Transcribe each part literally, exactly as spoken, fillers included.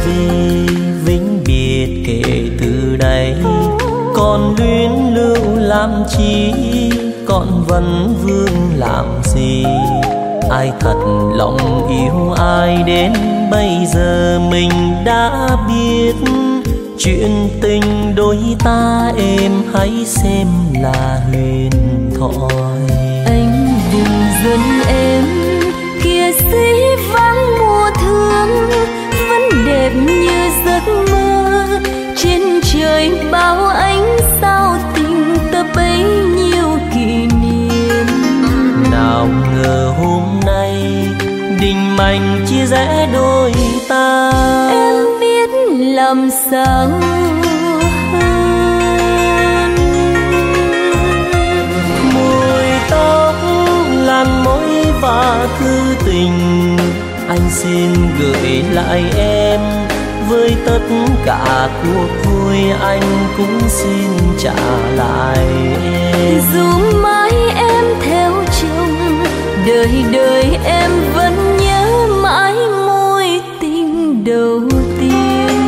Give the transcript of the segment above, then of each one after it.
về vĩnh biệt kể từ đây. Còn luyến lưu làm chi, còn vẫn vương làm gì? Ai thật lòng yêu ai đến bây giờ mình đã biết. Chuyện tình đôi ta em hãy xem là huyền thoại. Anh đừng giận em, kia sĩ vắng mùa thương vẫn đẹp như giấc mơ. Trên trời bao ánh sao tình ta bấy nhiêu kỷ niệm. Nào ngờ hôm nay định mệnh chia rẽ đôi ta. Em biết làm sao hơn. Mùi tóc làn môi và thư tình, anh xin gửi lại em. Với tất cả cuộc vui anh cũng xin trả lại em. Dù mãi em theo chồng, đời đời em vẫn nhớ mãi mối tình đầu tiên.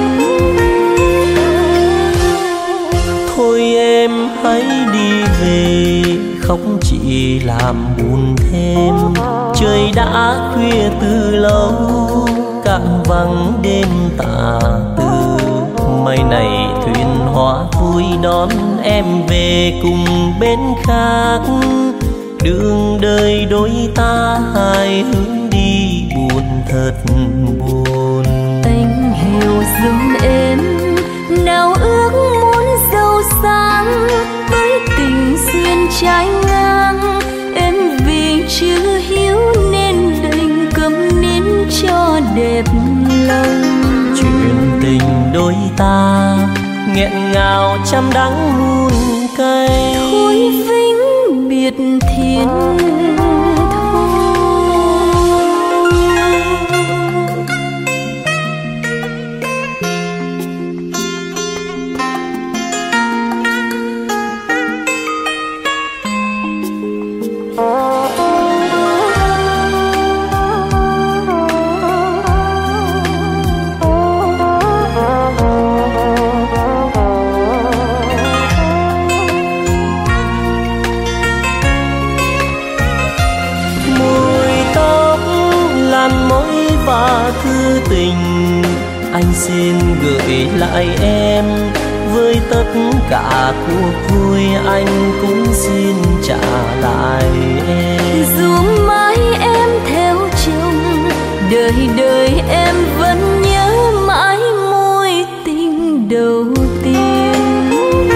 Thôi em hãy đi về, khóc chỉ làm buồn thêm. Trời đã khuya từ lâu, cạn vắng đêm tà tư. Mai này thuyền hoa vui đón em về cùng bên khác. Đường đời đôi ta hai hướng đi buồn thật buồn. Anh hiểu giùm em, nào ước muốn giàu sang với tình duyên trái ngang. Em vì chưa hiếu nên đành câm nín cho đẹp lòng. Chuyện tình đôi ta nghẹn ngào trăm đắng muôn cay. Thôi vĩnh biệt thiên và thư tình, anh xin gửi lại em. Với tất cả cuộc vui anh cũng xin trả lại em. Dù mãi em theo chồng, đời đời em vẫn nhớ mãi mối tình đầu tiên.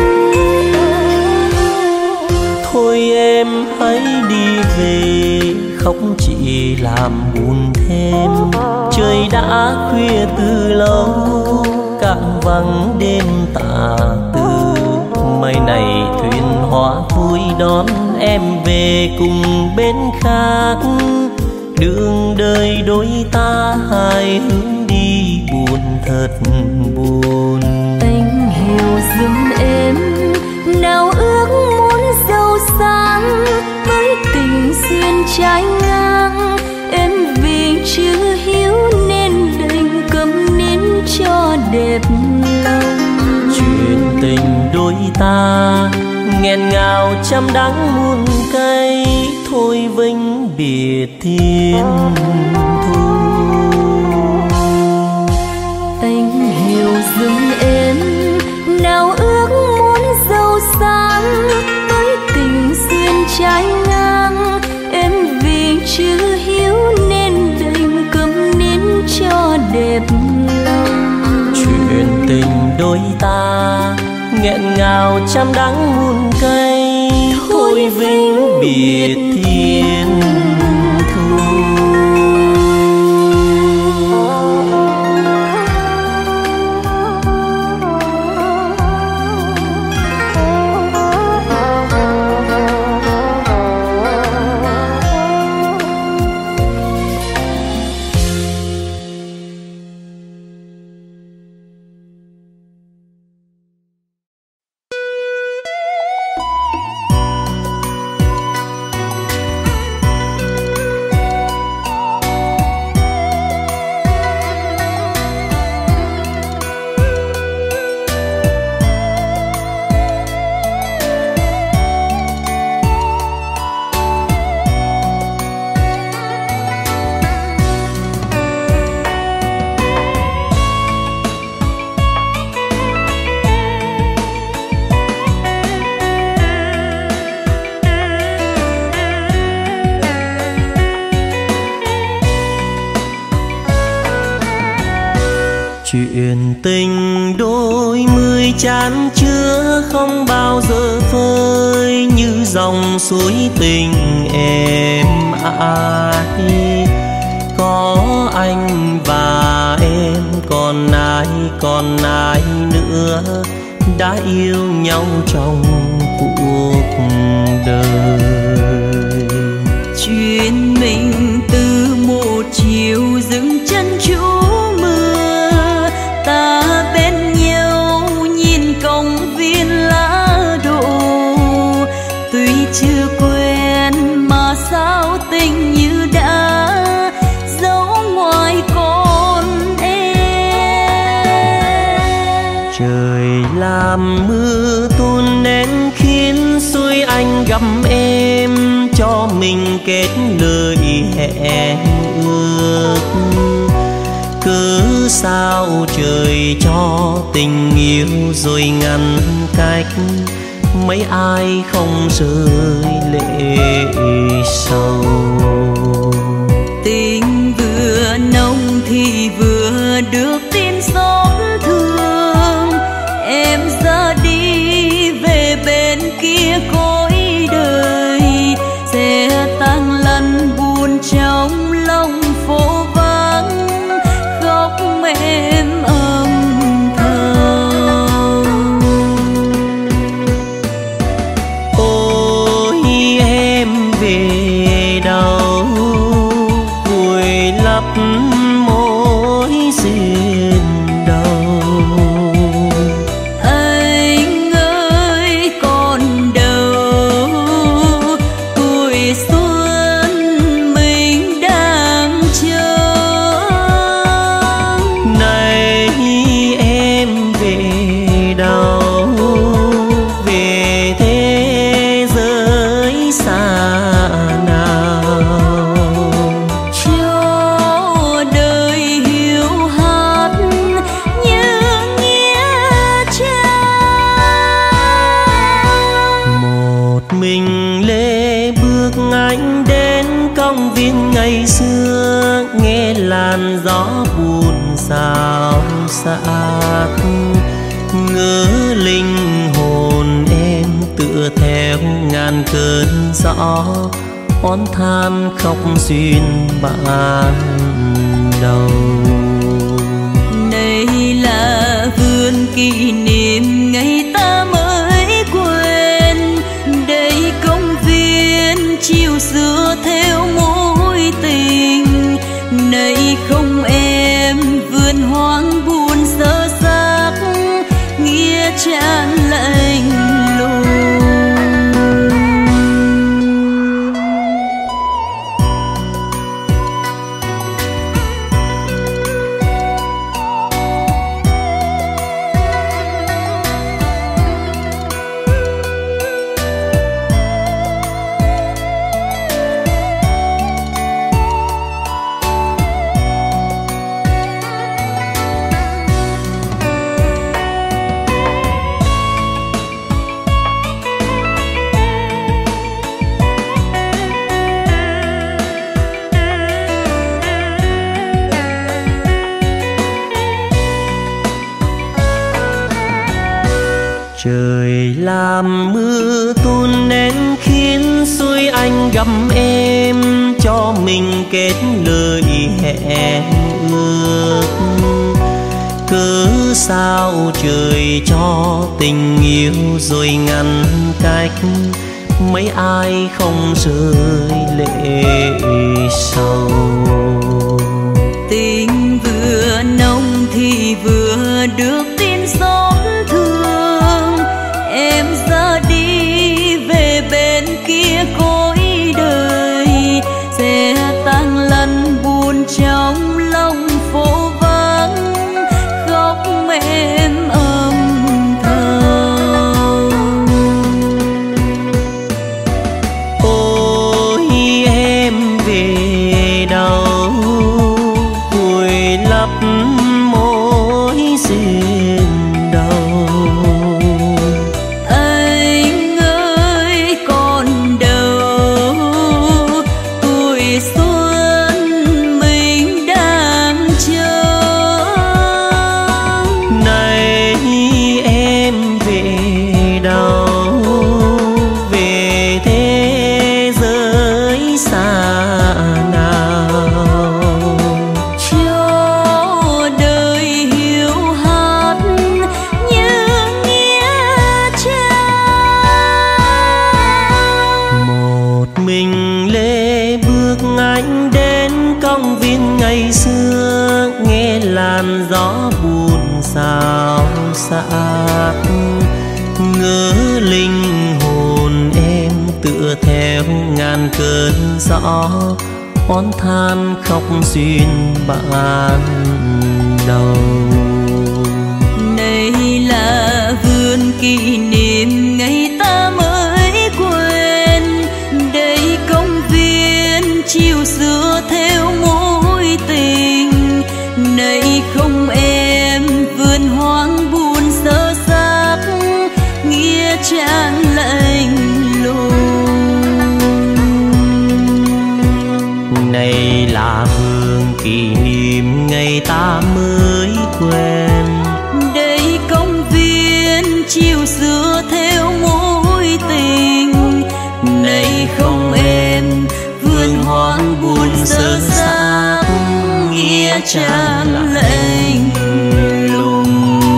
Thôi em hãy đi về, khóc chỉ làm buồn thêm. Trời đã khuya từ lâu, cạn vắng đêm tà tư. Mai này thuyền hoa vui đón em về cùng bên khác. Đường đời đôi ta hai hướng đi buồn thật buồn. Anh hiểu giùm em, nào ước muốn giàu sang với tình duyên trái ngang. Em vì chưa hiếu nên đành câm nín cho đẹp lòng. Chuyện tình đôi ta nghẹn ngào trăm đắng muôn cay. Thôi vĩnh biệt thiên thu. Anh hiểu giùm em, nào ước muốn giàu sang với tình duyên trái ngang. Em vì chưa hiếu nên đành câm nín cho đẹp lòng. Chuyện tình đôi ta nghẹn ngào trăm đắng muôn cay. Thôi vĩnh biệt thiên thu. Chuyện tình đôi mươi chan chứa không bao giờ vơi, như dòng suối tình êm ái. Có anh và em, còn ai còn ai nữa đã yêu nhau trong cuộc đời. Chuyện mình từ một chiều dừng chân trú mưa, ta bên nhau nhìn công viên lá đổ. Tuy chưa quen mà sao tình như đã giấu ngoài con em. Trời làm mưa tuôn đến khiến xuôi anh gặp em, cho mình kết lời hẹn ước. Cứ sao trời cho tình yêu rồi ngăn cách, mấy ai không rơi lệ sầu. Tình vừa nồng thì vừa được tin xót thương, em ra đi về bên kia cõi đời, sẽ tan lăn buồn trong lòng phố vắng, khóc em âm thầm. Ôi em về đâu, vùi lấp mối duyên đầu. Anh ơi còn đâu, tuổi xuân mình đang chờ. Này em về đâu, về thế giới xa nào, Cho đời hiu hắt như nghĩa trang. một mình lê bước anh đến công viên ngày xưa, nghe làn gió buồn xao xạc, ngỡ linh hồn em tựa theo ngàn cơn gió, oán than khóc duyên ban đầu. Đây là vườn kỷ niệm ngày ta mới quên, đây công viên chiều xưa theo mối tình. Này không em, vườn hoang buồn sơ xác, nghĩa trang lạnh lùng. Trời làm mưa tuôn đến khiến xuôi anh gặp em, cho mình kết lời hẹn ước. Cứ sao trời cho tình yêu rồi ngăn cách, mấy ai không rơi lệ sầu. Tình vừa nồng thì vừa được tin xót thương, em ra đi về bên kia cõi đời, sẽ tan lăn buồn trong lòng phố vắng, khóc em âm thầm. Ôi em về đâu, vùi lấp mối duyên buồn xao xạc. Ngỡ linh hồn em tựa theo ngàn cơn gió, oán than khóc duyên ban đầu. Này là vườn kỷ niệm ngày ta mới quên, đây công viên chiều xưa theo mối tình. Này không em, vườn hoang buồn sơ xác, nghĩa trang lạnh lùng. Này là vườn kỷ niệm ngày ta mới quen, đây công viên chiều xưa theo mối tình. Này không em, vườn hoang buồn sơ xác, nghĩa trang lạnh lùng.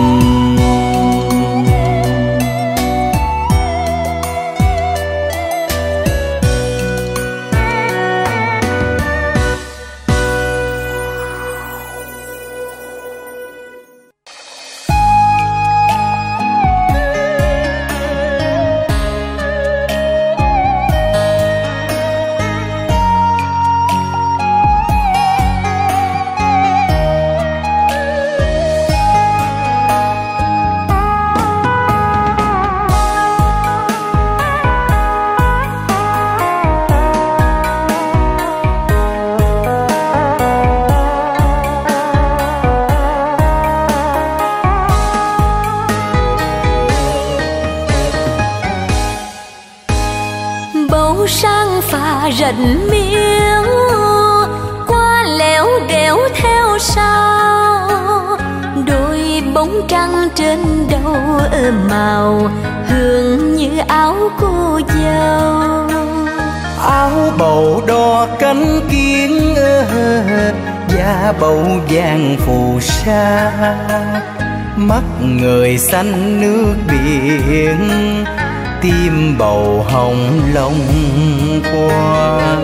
Rận miếng qua lẻo đẻo theo sau, đôi bóng trăng trên đầu ươm màu hương như áo cô dâu. Áo bầu đo cánh kiến, da bầu vàng phù sa, mắt người xanh nước biển, tim bầu hồng long qua.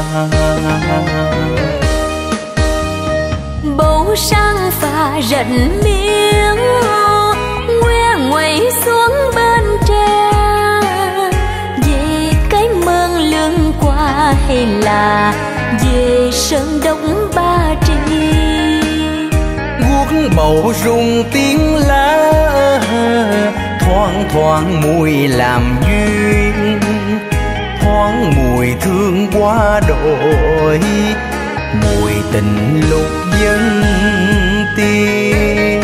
Bầu sang pha rận miếng, ngoe ngoẩy xuống bên tre, về cái mương lưng qua hay là về sơn đông Ba Tri. Guốc bầu rung tiếng lá, thoáng thoáng mùi làm duyên, thoáng mùi thương qua đổi, mùi tình lúc dân tiên.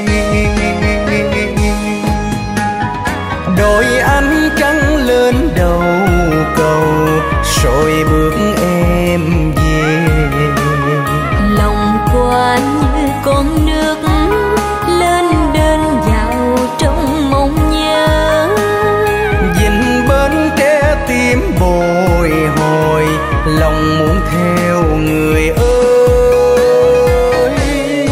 Đôi ánh trắng lên đầu cầu, rồi bước em về. Lòng qua như con nước lên đơn vào trong mộng nhớ, dình bên tre tim bồi hồi, lòng muốn theo người ơi.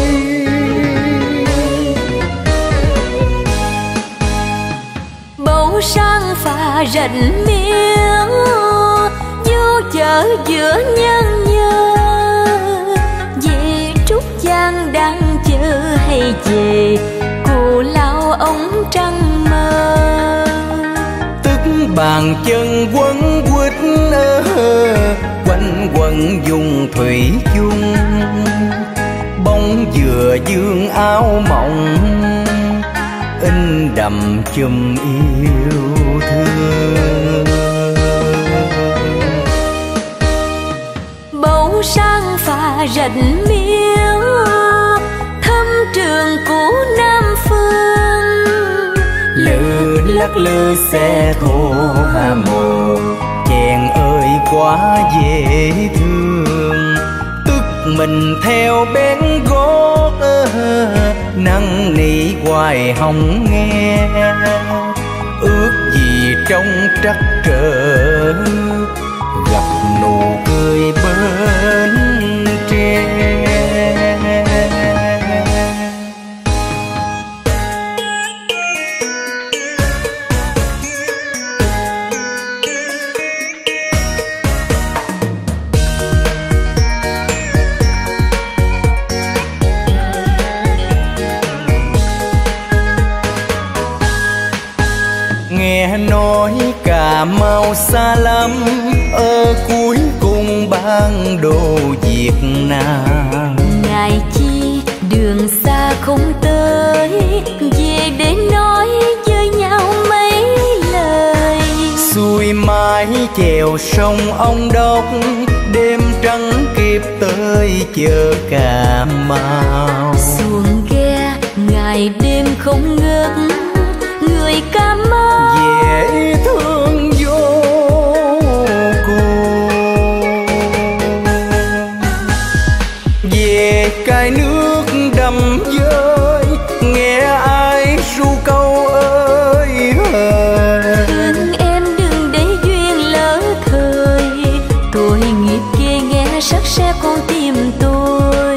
bầu sang pha rận miếng, vô chợ giữa nhân nhơ, về Trúc Giang đang chờ hay về cô lao ống trăng mơ. Tức bàn chân quấn quýt, quanh quẩn dùng thủy chung, bóng dừa dương áo mộng, in đậm chùm yêu thương. Bầu sang pha rận miếng, thăm trường cũ Nam Phương, Lư lắc lư xe thô hà mồ, chèn ơi quá dễ thương. Tức mình theo bén gót, năn nỉ hoài hồng nghe, ước gì trong trắc trở, gặp nụ cười bên tre. Cà Mau xa lắm ở cuối cùng bản đồ Việt Nam. Ngại chi đường xa không tới, về để nói với nhau mấy lời. Xuôi mái chèo sông Ông Đốc, đêm trắng kịp tới chợ Cà Mau. Xuồng ghe ngày đêm không ngớt, người Cà Mau dễ thương vô cùng. Về cái nước đầm dơi, nghe ai ru câu ơi hời. thương em đừng để duyên lỡ thời, tội nghiệp kia nghe sắc xe con tim tôi.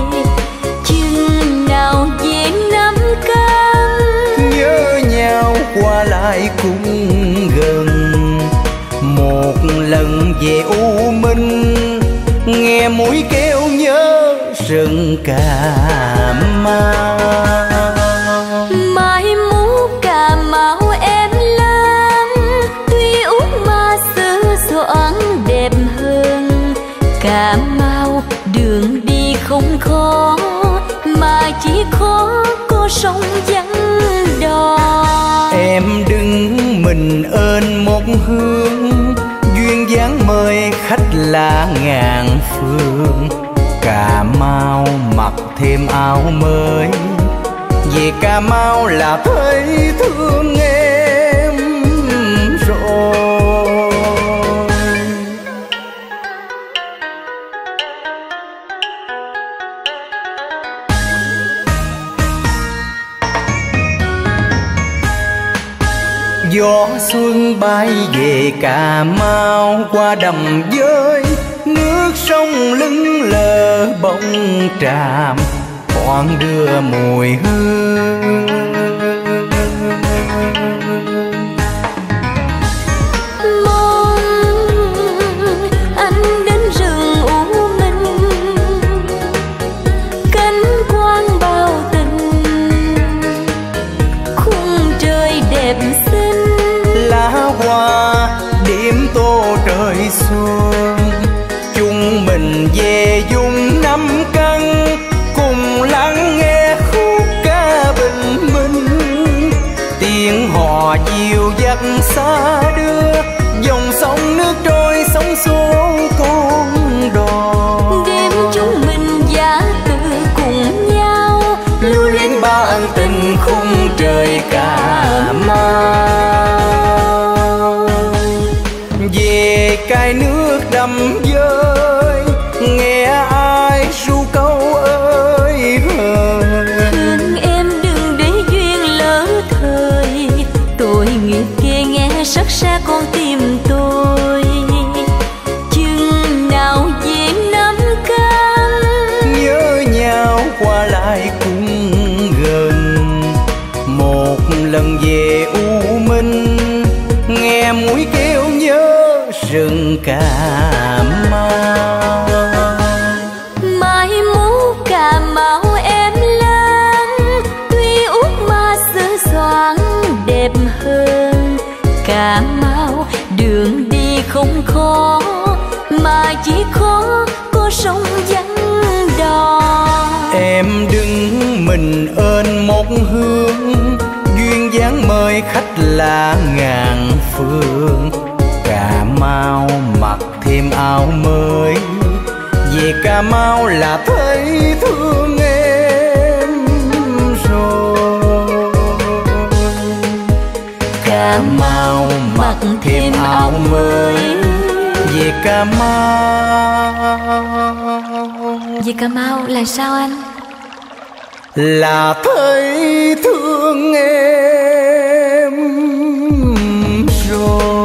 Chừng nào về Nam Cam, nhớ nhau qua lại cũng gần. Một lần về U Minh, nghe mũi kêu nhớ rừng Cà Mau. mai mốt Cà Mau em lắm, tuy út mà xứ xoan đẹp hơn. Cà Mau đường đi không khó, mà chỉ khó có sông vắng đò. Em đứng mình ơn một hướng, duyên dáng mời khách là ngàn phương. Cà Mau mặc thêm áo mới, về Cà Mau là thấy thương em rồi. Gió xuân bay về Cà Mau, qua đầm dơi nước sông lững lờ bóng tràm, thoáng đưa mùi hương. Mong anh đến rừng U Minh, cánh quang bao tình, khung trời đẹp xinh. Lá hoa điểm tô trời xuân, chúng mình về vùng Năm Căn, cùng lắng nghe khúc ca bình minh. Tiếng hò dịu dắt xa đưa, dòng sông nước trôi sóng xô con đò. Đêm chúng mình giả từ cùng nhau, lưu luyến bao ân tình khung trời Cà Mau. Về cái nước đầm dơi, nghe ai ru câu ơi hời. thương em đừng để duyên lỡ thời, tội nghiệp kia nghe sắc xa con tim tôi. Chừng nào về Nam Cam, nhớ nhau qua lại cũng gần. Một lần về U Minh, nghe mũi kêu nhớ rừng Cà Mau. mai mốt Cà Mau em lắm, tuy út mà xứ xoan đẹp hơn. Cà Mau đường đi không khó, mà chỉ khó có sông vắng đò. Em đứng mình ơn một hướng, duyên dáng mời khách là ngàn phương. Cà Mau mặc thêm áo mới, về Cà Mau là thấy thương em rồi. Cà Mau mặc thêm áo mới, về Cà Mau. Về Cà Mau là sao anh? Là thấy thương em rồi.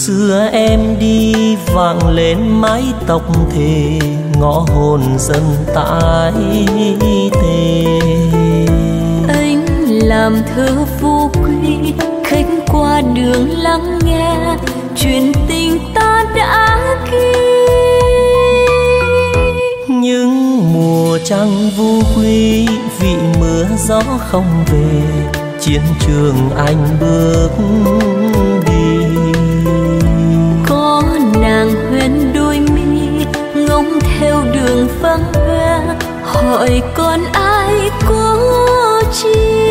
xưa em đi vang lên mái tóc thề, ngõ hồn dần tái tê. Anh làm thơ vô quy, khách qua đường lắng nghe chuyện tình ta đã ghi. Những mùa trăng vu quy vì mưa gió không về, chiến trường anh bước đi. Có nàng huyền đôi mi ngóng theo đường vắng hoe, hỏi còn ai có chi.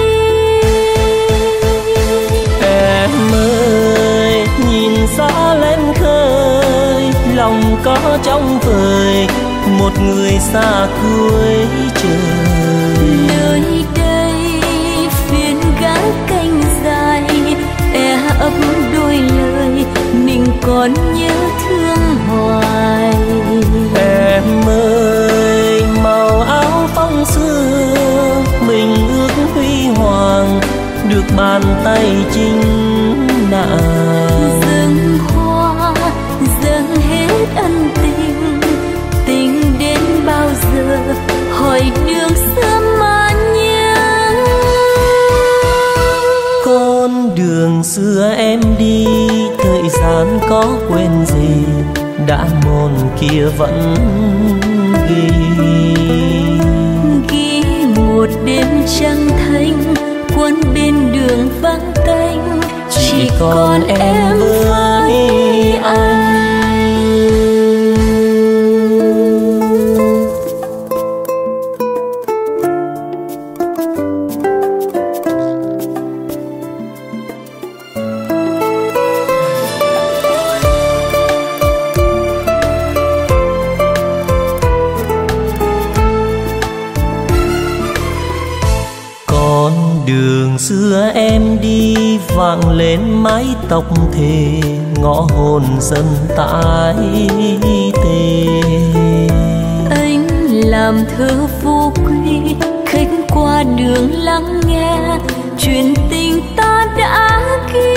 Em ơi nhìn gió lên khơi, lòng có trong vời một người xa cuối trời. Nơi đây phiên gác canh dài, e ấp đôi lời mình còn nhớ thương hoài. Em ơi màu áo phong xưa mình ước huy hoàng, được bàn tay chính nàng. Dâng hoa dâng hết ân tình, tình đến bao giờ hỏi đường xưa mà nhớ. Con đường xưa em đi, thời gian có quên gì, đã mòn kia vẫn ghi. Ghi một đêm trăng thanh, quân bên đường vắng tanh, chỉ còn em với anh. Đường xưa em đi vang lên mái tóc thề, ngõ hồn dần tái tê. Anh làm thơ vô quy, khách qua đường lắng nghe chuyện tình ta đã ghi.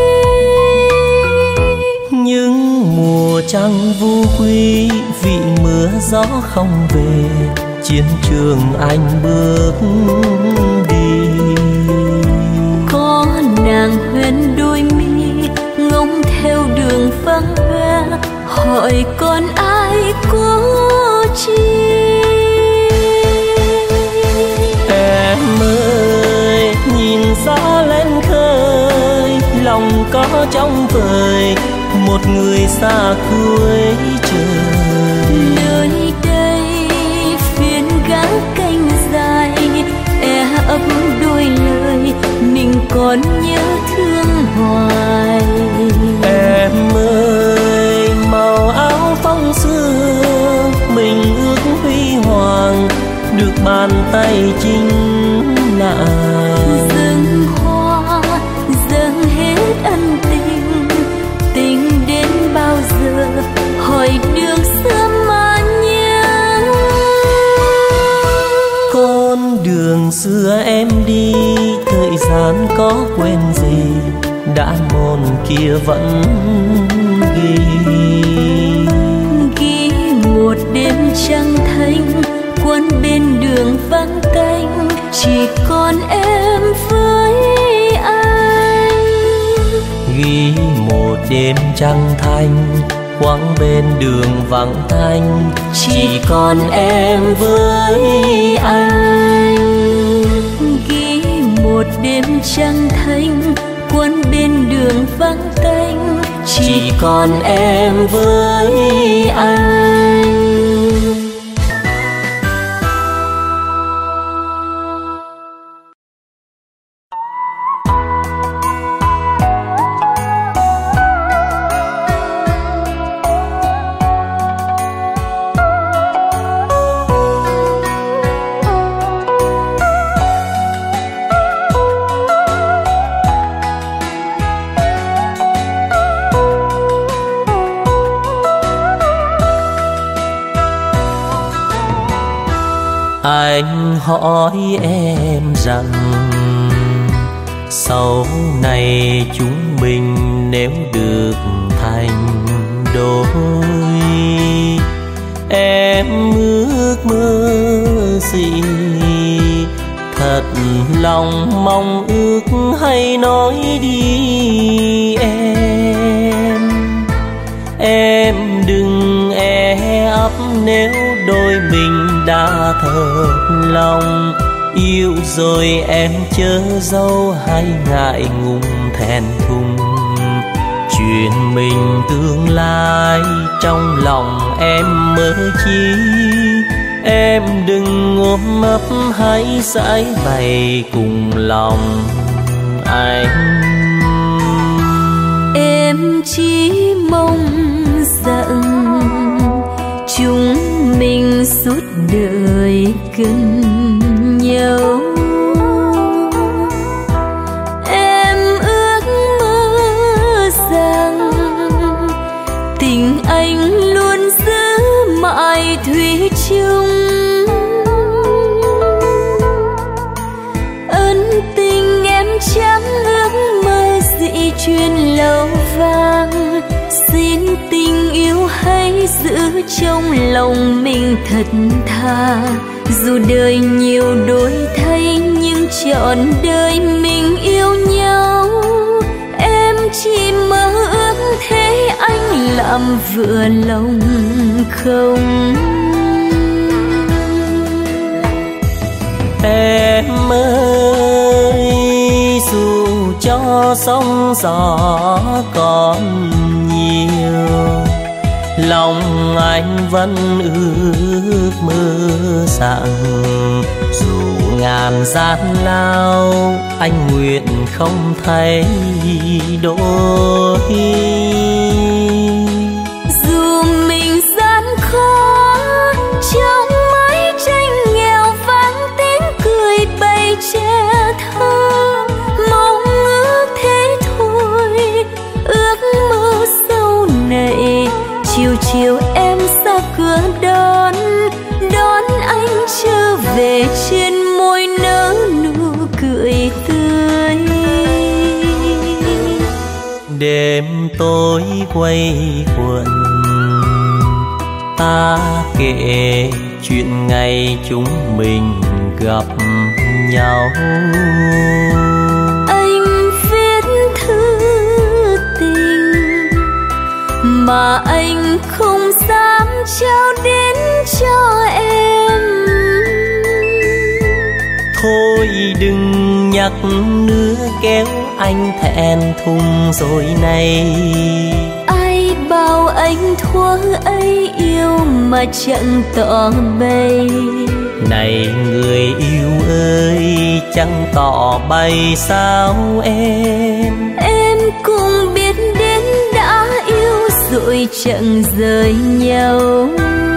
Những mùa trăng vu quy vì mưa gió không về, chiến trường anh bước đi. Có nàng huyền đôi mi ngóng theo đường vắng hoe, hỏi còn ai có chi. Em ơi nhìn gió lên khơi, lòng có trong vời một người xa cuối trời. Nơi đây phiên gác canh dài, e ấp đôi lời mình còn nhớ thương hoài. Em ơi màu áo phong xưa mình ước huy hoàng, được bàn tay chính nàng. Dâng hoa dâng hết ân tình, tình đến bao giờ hỏi đường xưa mà nhớ. Con đường xưa em đi, thời gian có quên gì, đã mòn kia vẫn ghi. Ghi một đêm trăng thanh, quân bên đường vắng tanh, chỉ còn em với anh. Ghi một đêm trăng thanh, quãng bên đường vắng tanh, chỉ còn em với anh. Ghi một đêm trăng thanh, quân bên đường vắng tanh, chỉ còn em với anh. Anh hỏi em rằng sau này chúng mình nếu được thành đôi, em ước mơ gì thật lòng mong ước hay nói đi em. Em đừng e ấp nếu đôi mình đã thật lòng, yêu rồi em chớ giấu hay ngại ngùng thẹn thùng. Chuyện mình tương lai trong lòng em mơ chi, em đừng ôm ấp hãy giải bày cùng lòng anh. Em chỉ mong rằng chúng mình suốt đời gần nhau. Em ước mơ rằng tình anh luôn giữ mãi thủy chung. Ân tình em chẳng ước mơ dị truyền lâu vang, xin tình yêu hãy giữ trong lòng mình thật thà. Dù đời nhiều đổi thay nhưng trọn đời mình yêu nhau. Em chỉ mơ ước thế anh làm vừa lòng không? Em ơi, dù cho sóng gió còn nhiều, lòng anh vẫn ước mơ rằng dù ngàn gian lao anh nguyện không thay đổi. Dù mình gian khó trong mái tranh nghèo vang tiếng cười bay che thơ, mong ước thế thôi, ước mơ sau này chiều chiều em ra cửa đón đón anh trở về, trên môi nở nụ cười tươi. Đêm tối quay quần ta kể chuyện ngày chúng mình gặp nhau. Anh viết thư tình mà anh không dám trao đến cho em. Thôi đừng nhắc nữa kéo anh thẹn thùng rồi này. Ai bảo anh thua ấy yêu mà chẳng tỏ bày. Này người yêu ơi, chẳng tỏ bày sao em. Em cũng biết đến đã yêu rồi chẳng rời nhau.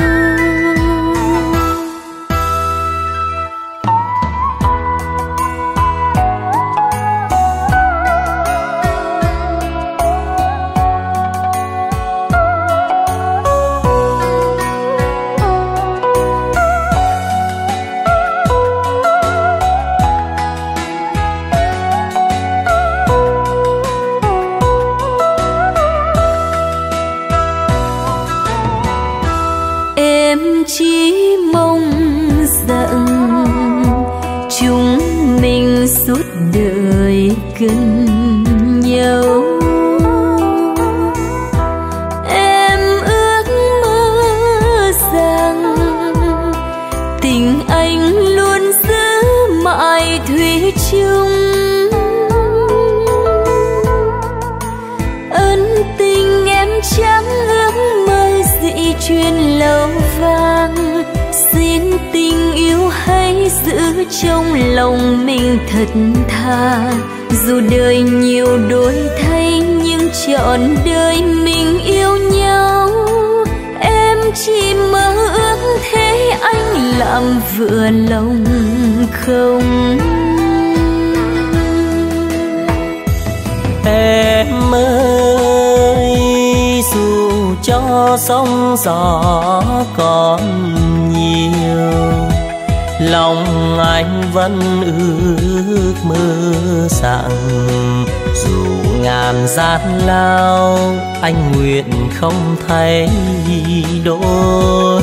Chỉ mong rằng chúng mình suốt đời gần nhau. Em ước mơ rằng tình anh luôn giữ mãi thủy chung. Ân tình em chẳng ước mơ dị truyền lâu vang, xin tình yêu hãy giữ trong lòng mình thật thà. Dù đời nhiều đổi thay nhưng trọn đời mình yêu nhau. Em chỉ mơ ước thế anh làm vừa lòng không? Em ơi, dù cho sóng gió còn nhiều, lòng anh vẫn ước mơ rằng dù ngàn gian lao anh nguyện không thay đổi.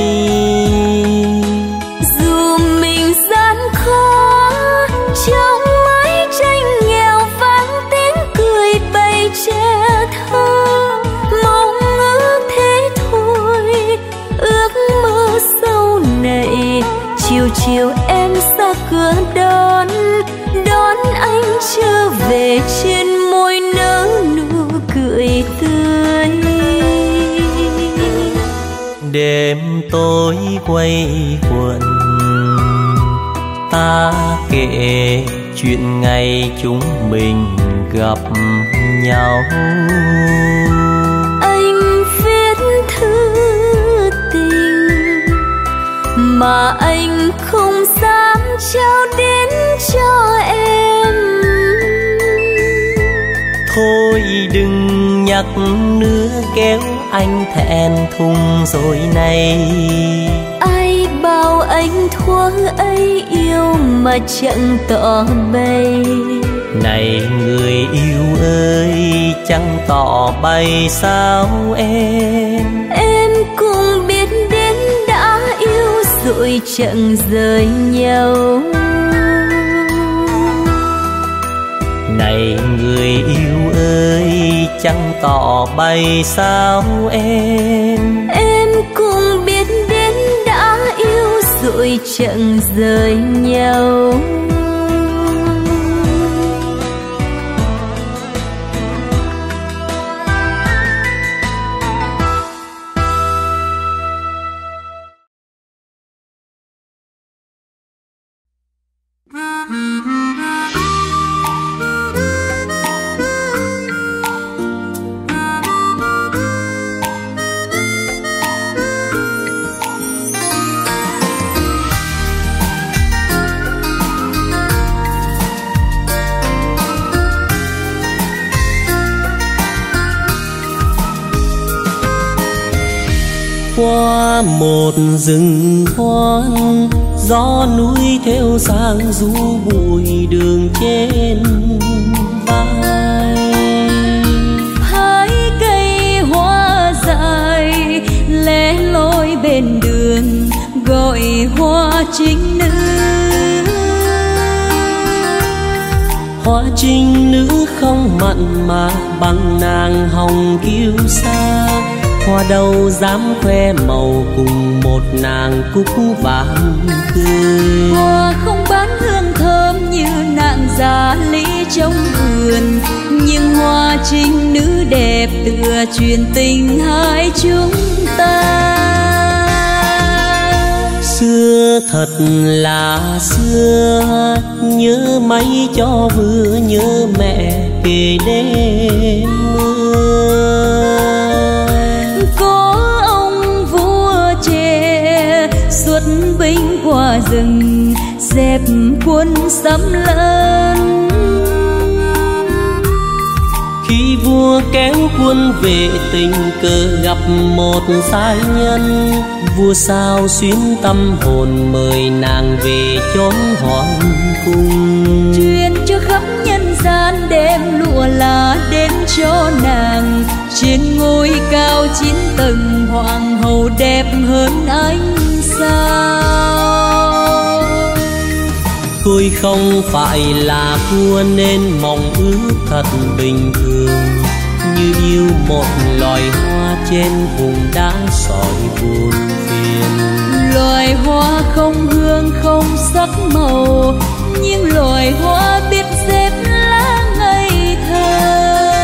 Dù mình gian khó trong mái tranh nghèo vang tiếng cười bày trẻ thơ, mong ước thế thôi, ước mơ sau này chiều chiều em ra cửa đón đón anh trở về, trên môi nở nụ cười tươi. Đêm tối quay quần ta kể chuyện ngày chúng mình gặp nhau. Anh viết thư tình mà anh không dám trao đến cho em. Thôi đừng nhắc nữa kéo anh thẹn thùng rồi này. Ai bảo anh thuở ấy yêu mà chẳng tỏ bày. Này người yêu ơi chẳng tỏ bày sao em. Em cũng biết đến đã yêu rồi chẳng rời nhau. Này người yêu ơi chẳng tỏ bày sao em. Em cũng biết đến đã yêu rồi chẳng rời nhau. Qua một rừng hoang, gió núi theo sang du bụi đường trên vai. Hai cây hoa dài lẻ loi bên đường gọi hoa trinh nữ. Hoa trinh nữ không mặn mà bằng nàng hồng kiêu sa. Hoa đâu dám khoe màu cùng một nàng cúc vàng tươi. Hoa không bán hương thơm như nàng già lý trong vườn, nhưng hoa trinh nữ đẹp tựa truyền tình hai chúng ta. Xưa thật là xưa, nhớ mấy cho vừa nhớ mẹ kề đêm mưa. Có ông vua trẻ xuất binh qua rừng dẹp quân xâm lấn. Khi vua kéo quân về tình cờ gặp một giai nhân, vua sao xuyến tâm hồn mời nàng về chốn hoàng cung. Truyền cho khắp nhân gian đem lụa lá đến cho nàng, trên ngôi cao chín tầng hoàng hậu đẹp hơn ánh sao. Tôi không phải là vua nên mong ước thật bình thường, như yêu một loài hoa trên vùng đá sỏi buồn phiền. Loài hoa không hương không sắc màu, nhưng loài hoa biết dép lá ngây thơ.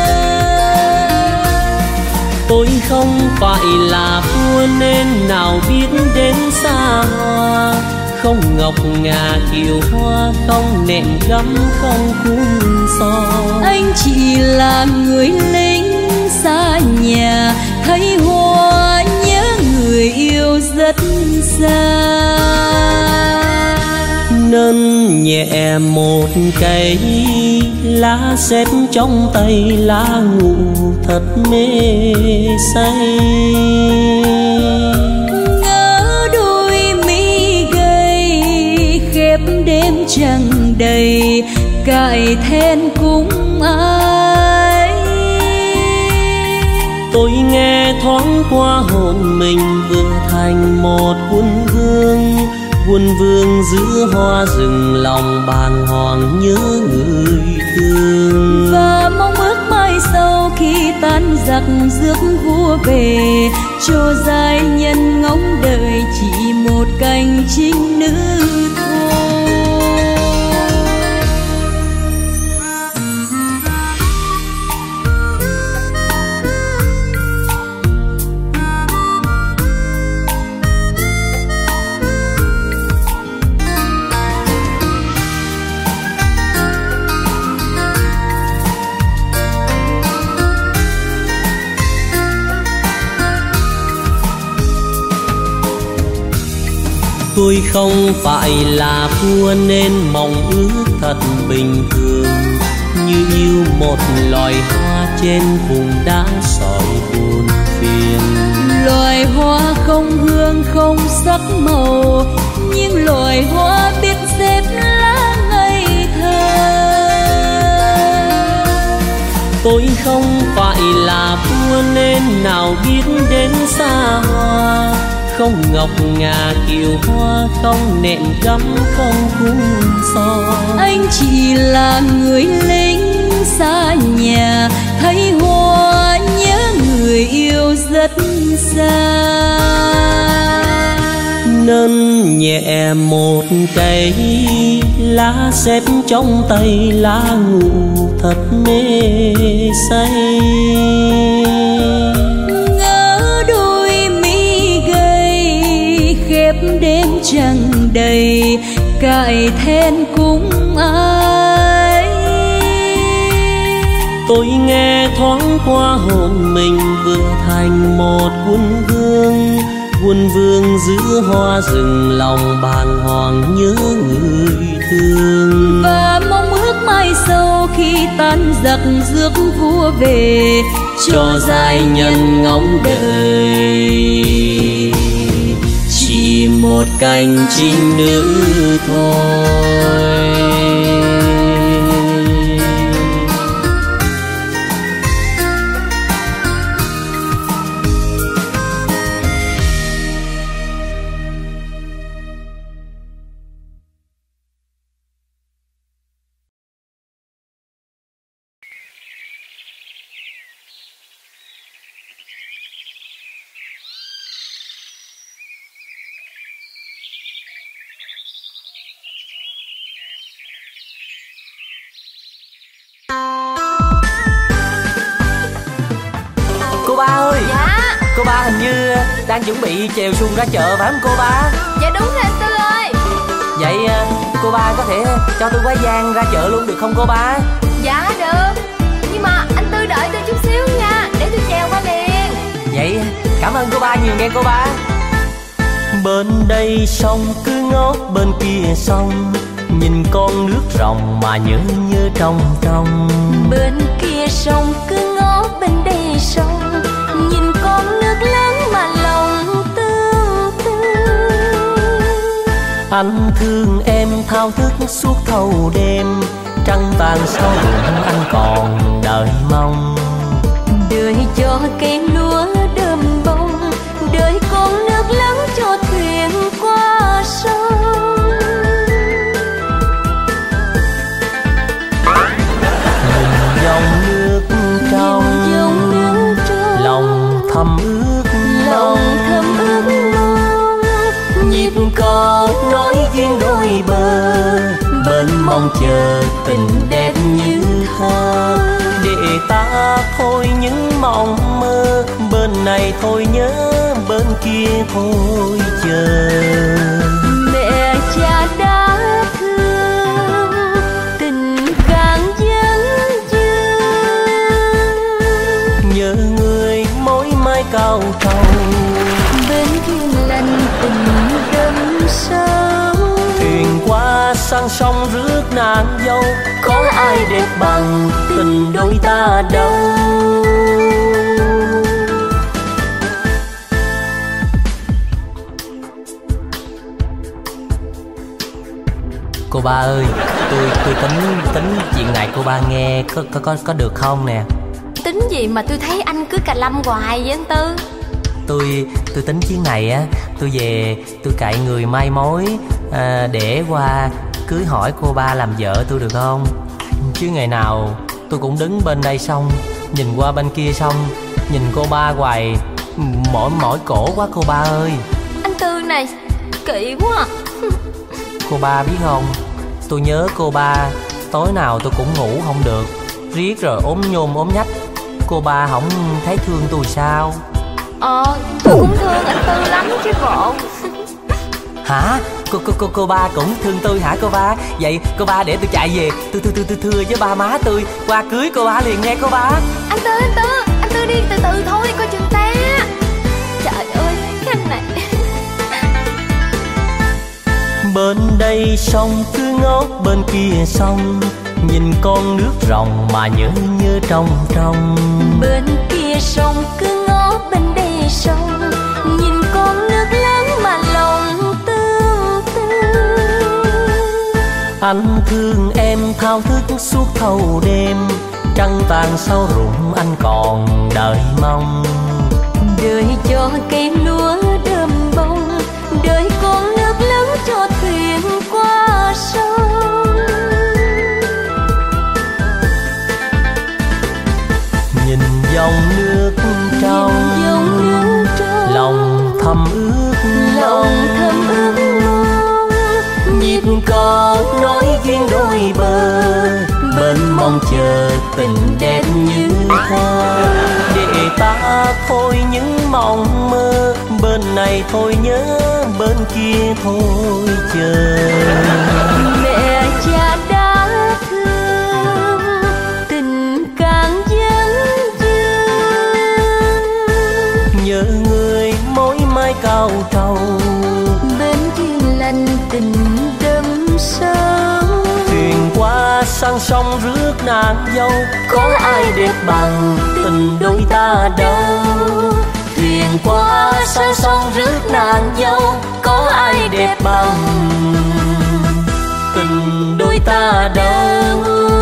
Tôi không phải là vua nên nào biết đến xa hoa, không ngọc ngà kiều hoa, không nệm gấm không khung so. Anh chỉ là người lính xa nhà, thấy hoa nhớ người yêu rất xa. Nâng nhẹ một cây lá xếp trong tay, lá ngủ thật mê say. Ngỡ đôi mi gầy chẳng đầy, cài then cung ai. Tôi nghe thoáng qua hồn mình vừa thành một quân vương, quân vương giữa hoa rừng lòng bàng hoàng nhớ người thương. Và mong ước mai sau khi tan giặc rước vua về, cho giai nhân ngóng đợi chỉ một cành trinh nữ thôi. Tôi không phải là vua nên mong ước thật bình thường, như yêu một loài hoa trên vùng đá sỏi buồn phiền. Loài hoa không hương không sắc màu, nhưng loài hoa biết xếp lá ngây thơ. Tôi không phải là vua nên nào biết đến xa hoa, không ngọc ngà kiều hoa, không nện gấm không cung son. Anh chỉ là người lính xa nhà, thấy hoa nhớ người yêu rất xa. Nâng nhẹ một cây lá xếp trong tay, lá ngủ thật mê say. Đêm chẳng đầy, cài then cung ai. Tôi nghe thoáng qua hồn mình vừa thành một quân vương, quân vương giữa hoa rừng lòng bàng hoàng nhớ người thương. Và mong ước mai sau khi tan giặc rước vua về, cho giai nhân ngóng đợi chỉ một cành trinh nữ thôi. Cô ba ơi. Dạ. Cô ba hình như đang chuẩn bị chèo xuồng ra chợ phải không cô ba? Dạ đúng rồi anh Tư ơi. Vậy cô ba có thể cho tôi quá giang ra chợ luôn được không cô ba? Dạ được. Nhưng mà anh Tư đợi tôi chút xíu nha, để tôi chèo qua liền. Vậy cảm ơn cô ba nhiều nghe cô ba. Bên đây sông cứ ngót bên kia sông, nhìn con nước ròng mà nhớ nhớ trong trong. Bên kia sông cứ ngó bên đây sông, nhìn con nước lớn mà lòng tương tư. Anh thương em thao thức suốt thâu đêm, trăng vàng sau bụng anh còn đợi mong. Đợi cho cây lúa đơm bông, đợi con nước lớn cho thuyền qua sông. Dòng nước trong, dòng nước trong, lòng thầm ước lòng thầm ước mong. nhịp cầu nối duyên đôi bờ, bên mong chờ tình đẹp như thơ. Để ta thôi những mộng mơ, bên này thôi nhớ, bên kia thôi chờ. Mẹ cha đã thương, tình càng dâng dâng. Nhớ người mối mai cao trầu, bên duyên lành tình đâm sâu. thuyền qua sang sông rước nàng dâu, có ai đẹp bằng tình đôi ta đâu. Cô ba ơi, tôi tôi tính tính chuyện này cô ba nghe có có có có được không nè? Tính gì mà tôi thấy anh cứ cà lâm hoài vậy anh Tư? Tôi tôi tính chuyến này á, tôi về tôi cậy người mai mối à, để qua cưới hỏi cô ba làm vợ tôi được không? Chứ ngày nào tôi cũng đứng bên đây xong nhìn qua bên kia xong nhìn cô ba hoài, mỏi mỏi cổ quá cô ba ơi. Anh Tư này kỳ quá à. Cô ba biết không, tôi nhớ cô ba, tối nào tôi cũng ngủ không được, riết rồi ốm nhôm ốm nhách. Cô ba không thấy thương tôi sao? Ờ, tôi cũng thương anh Tư lắm chứ bộ. Hả? Cô cô cô cô ba cũng thương tôi hả cô ba? Vậy cô ba để tôi chạy về, tôi tôi tôi tôi thưa với ba má tôi qua cưới cô ba liền nghe cô ba. Anh Tư, anh Tư, anh Tư đi từ từ thôi, coi chừng té. Trời ơi, cái anh này. Bên đây sông cứ ngót bên kia sông, nhìn con nước ròng mà nhớ nhớ trong trong. Bên kia sông cứ ngó bên đây sông, nhìn con nước lớn mà lòng tương tư. Anh thương em thao thức suốt thâu đêm, trăng tàn sau rụng anh còn đợi mong. Đợi cho cây lúa đơm bông, đợi con nước lớn cho thuyền qua sông. Nhìn dòng nước trong, dòng nước trong lòng thầm ước lòng thầm ước mong. nhịp có nói duyên đôi bờ, bên mong chờ tình đẹp như hoa. Để ta thôi những mộng mơ, bên này thôi nhớ, bên kia thôi chờ. Mẹ cha đã thương, tình càng dâng dưng. Nhớ người mối mai cao trầu, Bên duyên lành tình đâm sâu. thuyền qua sang sông rước nàng dâu, có ai đẹp bằng tình đôi ta đâu. Thuyền qua sang sông rước nàng dâu, có ai đẹp bằng tình đôi ta đâu.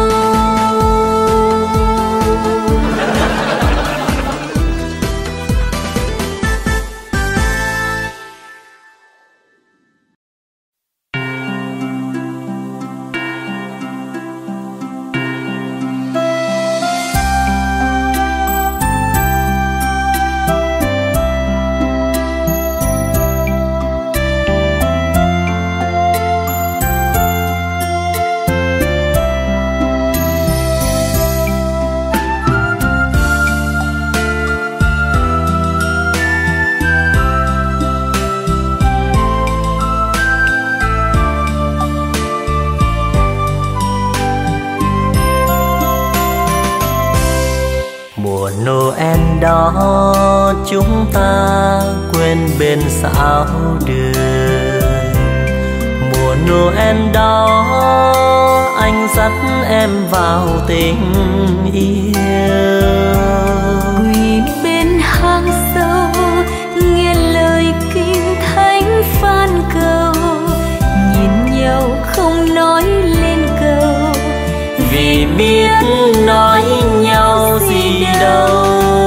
Mùa Noel đó chúng ta quên bên sao đường. Mùa Noel đó anh dắt em vào tình yêu. Quỳ bên hang sâu, nghe lời kinh thánh phán cầu, nhìn nhau không nói lên câu, vì biết nói nhau gì đâu.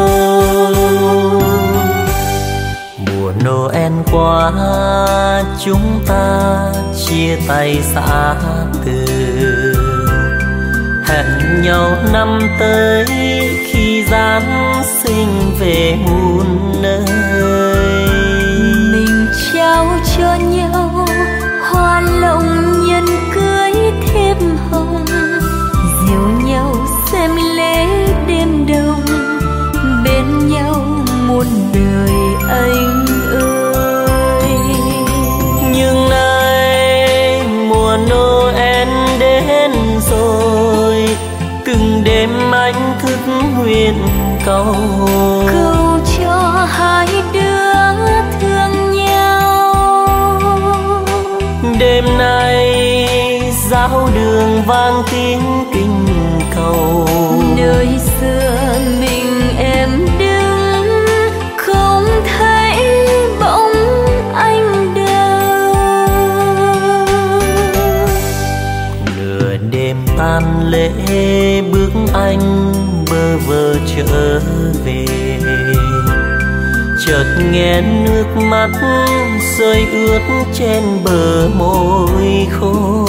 Mùa Noel qua chúng ta chia tay xa từ, hẹn nhau năm tới khi Giáng sinh về muôn nơi. mình trao cho nhau hoa lộng nhân cưới thêm hồng, dìu nhau xem lễ đêm đông, bên nhau muôn đời anh ơi. Nhưng nay mùa Noel đến rồi, từng đêm anh thức nguyện cầu, Cầu cho hai đứa thương nhau. đêm nay giáo đường vang tiếng kinh cầu. Nơi xưa mình em đứng, không thấy bóng anh đâu. tàn lễ bước anh bơ vơ trở về, chợt nghe nước mắt rơi ướt trên bờ môi khô.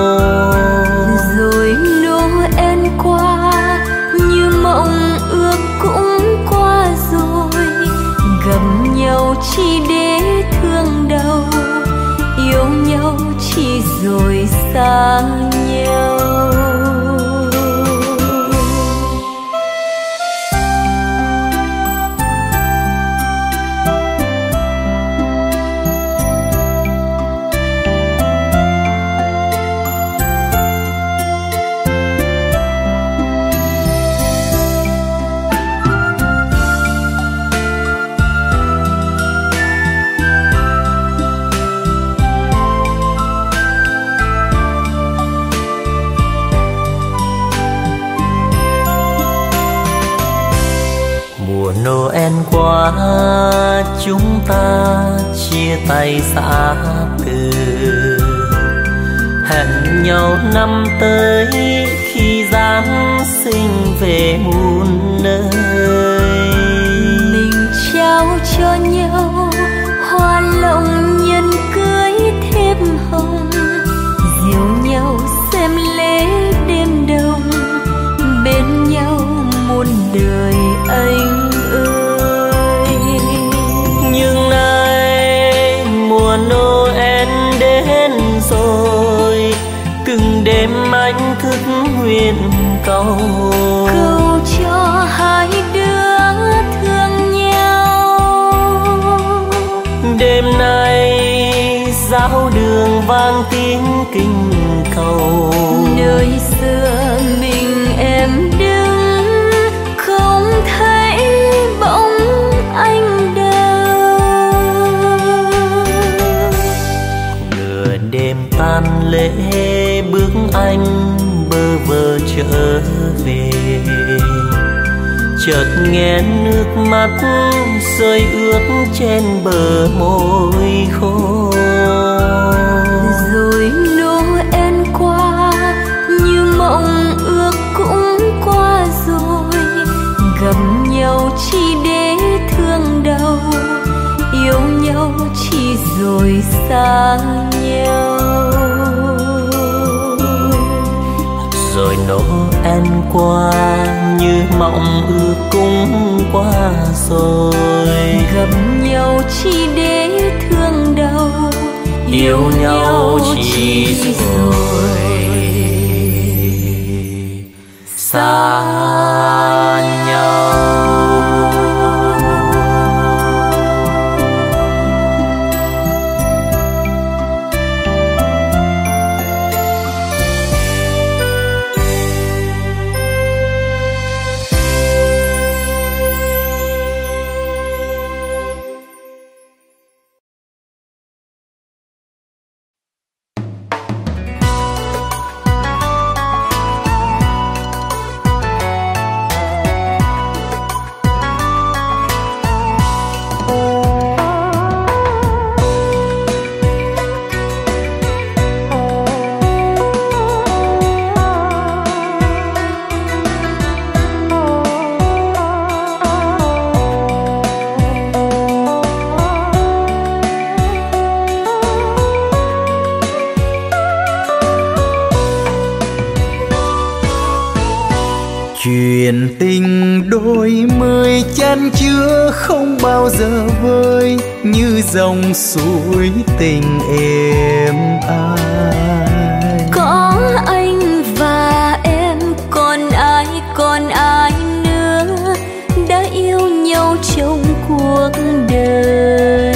Rồi Noel qua như mộng ước cũng qua rồi, gặp nhau chỉ để thương đau, yêu nhau chỉ rồi xa nhau. Noel qua chúng ta chia tay xa từ, hẹn nhau năm tới khi Giáng sinh về muôn nơi. Mình trao cho nhau hoa lộng nhân cưới thiếp hồng, dìu nhau xem lễ đêm đông, bên nhau muôn đời anh ơi. Nhưng nay mùa Noel đến rồi, từng đêm anh thức nguyện cầu, cầu cho hai đứa thương nhau. Đêm nay giáo đường vang tiếng kinh cầu, nơi xưa mình em đứng không thấy bóng anh đâu. nửa đêm tan lễ bước anh bơ vơ trở về, chợt nghe nước mắt rơi ướt trên bờ môi khô. Rồi Noel qua như mộng ước cũng qua rồi, gặp nhau chỉ để thương đau, yêu nhau chỉ rồi xa nhau. Rồi Noel qua như mộng ước cũng qua rồi, gặp nhau chỉ để thương đau, yêu nhau chỉ rồi xa nhau. Chuyện tình đôi mươi chan chứa không bao giờ vơi, như dòng suối tình êm ái. Có anh và em, còn ai còn ai nữa đã yêu nhau trong cuộc đời.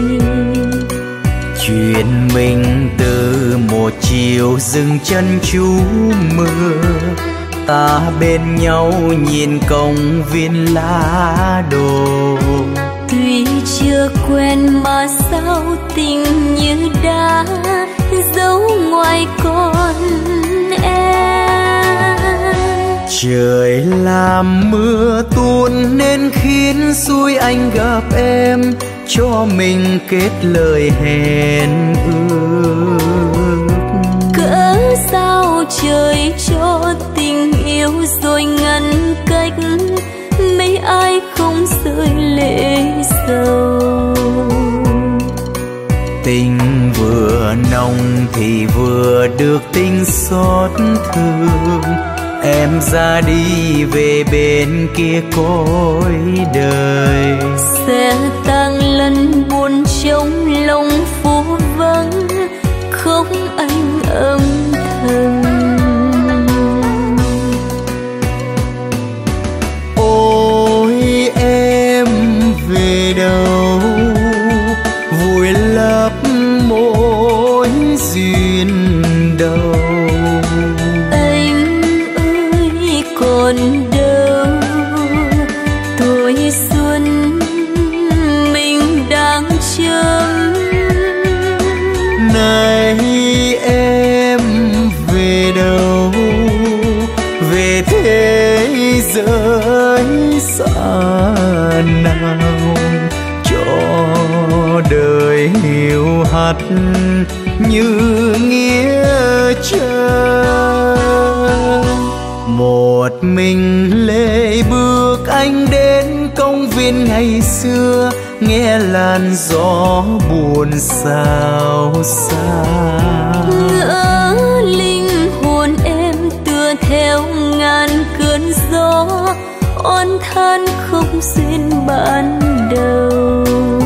Chuyện mình từ một chiều dừng chân trú mưa, ta bên nhau nhìn công viên lá đổ. Tuy chưa quen mà sao tình như đã giấu ngoài con em. Trời làm mưa tuôn nên khiến xui anh gặp em, cho mình kết lời hẹn ước. Cỡ sao trời cho lòng thì vừa được tình xót thương. Em ra đi về bên kia cõi đời, sẽ tang lẫn buồn trong lòng phố vắng, không anh âm thầm. Ôi em về đâu, vùi lấp mối duyên đầu. Anh ơi còn đâu, tuổi xuân mình đang chấm. Này em về đâu, về thế giới xa nào, cho đời hiu hắt như nghĩa trang. Một mình lê bước anh đến công viên ngày xưa, nghe làn gió buồn xao xạc. Ngỡ linh hồn em tựa theo ngàn cơn gió, oán than không duyên ban đầu.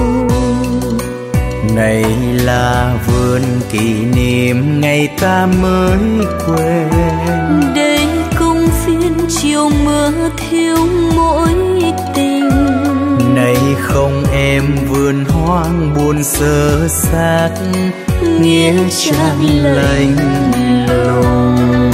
Này là vườn kỷ niệm ngày ta mới quen, đây công viên chiều mưa thiếu mỗi tình. này không em vườn hoang buồn sơ xác, nghĩa trang lạnh lùng.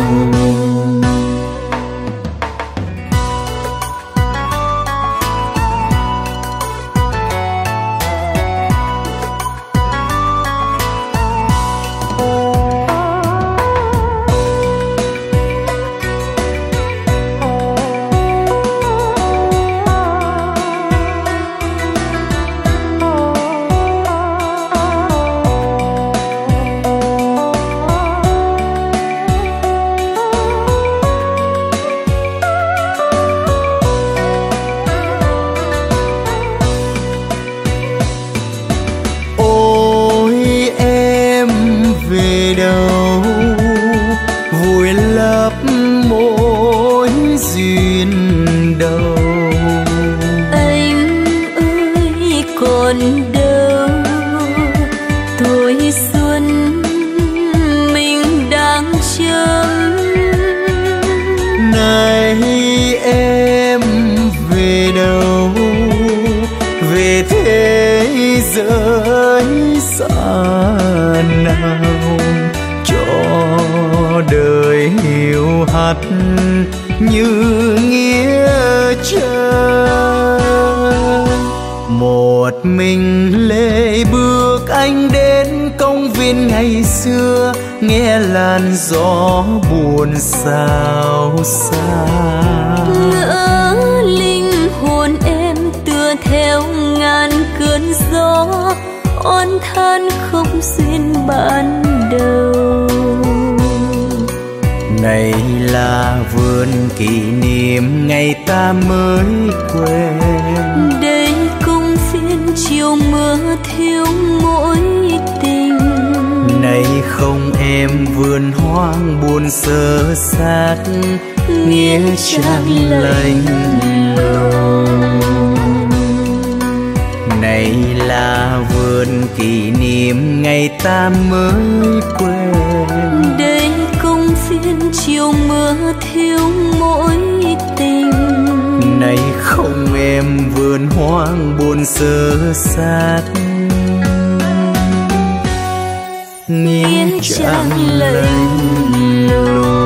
Như nghĩa trang, một mình lê bước anh đến công viên ngày xưa, nghe làn gió buồn xao xạc. Ngỡ linh hồn em tựa theo ngàn cơn gió, oán than không duyên ban đầu. Này là vườn kỷ niệm ngày ta mới quen, đây công viên chiều mưa thiếu mỗi tình. Này không em vườn hoang buồn sơ xác, nghĩa trang lạnh lùng. Này là vườn kỷ niệm ngày ta mới quen, đây công viên chiều mưa thiếu mỗi tình. Này không em vườn hoang buồn sơ xác, nghĩa trang lạnh lùng.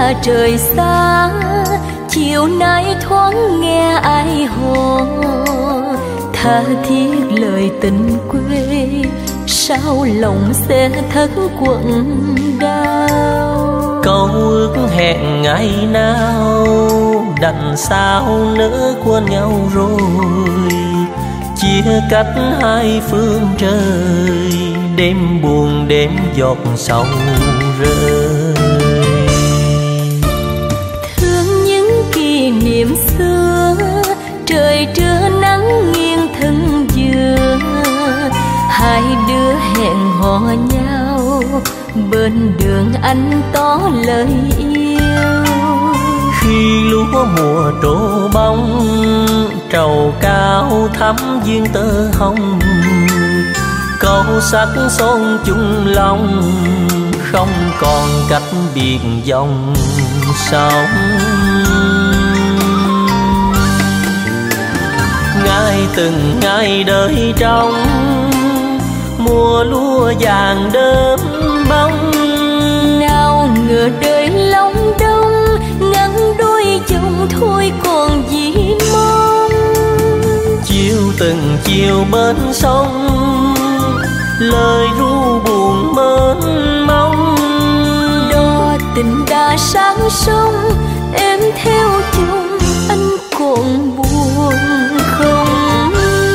là trời xa, chiều nay thoáng nghe ai hò tha thiết lời tình quê, sao lòng sẽ thất quặn đau. Câu ước hẹn ngày nào đành sao nỡ quên nhau rồi, chia cách hai phương trời, đêm buồn đêm giọt sầu rơi. Thương những kỷ niệm xưa, trời trưa nắng nghiêng thân dừa, hai đứa hẹn hò nhau bên đường anh tỏ lời yêu. Khi lúa mùa trổ bông, trầu cao thắm duyên tơ hồng, câu sắc son chung lòng, không còn cách biệt dòng sông. Ngày từng ngày đợi trong mùa lúa vàng đơm bông, nào ngờ đời lòng đông ngắn đôi chồng thôi còn gì mong. Chiều từng chiều bên sông, lời ru buồn mênh mông, đò tình đã sáng sông em theo chồng anh còn buồn không.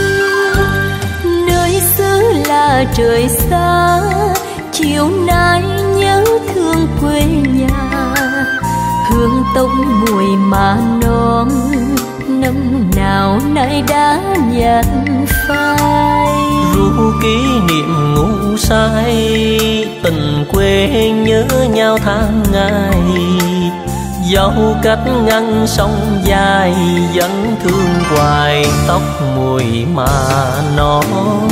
Nơi xứ là trời xa, chiều nay nhớ thương quê nhà, hương tông mùi mà non năm nào nay đã nhạt phai. Ru kỷ niệm ngủ say, tình quê nhớ nhau tháng ngày, dẫu cách ngăn sông dài vẫn thương hoài tóc mùi mà non.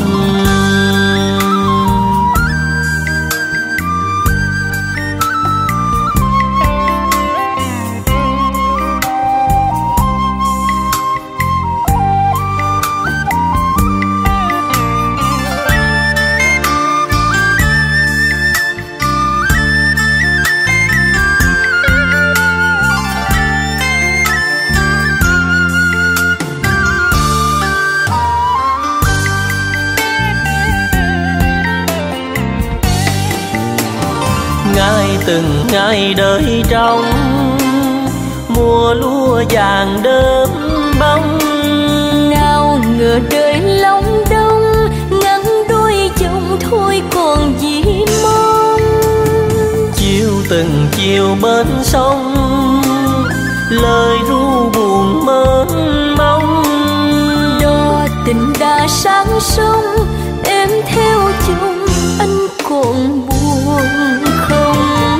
Ngày từng ngày đợi trong mùa lúa vàng đơm bông, nào ngờ đời lòng đông ngắn đôi chồng thôi còn gì mong. Chiều từng chiều bên sông, lời ru buồn mênh mông, đò tình đã sáng sông em theo chồng anh còn buồn không.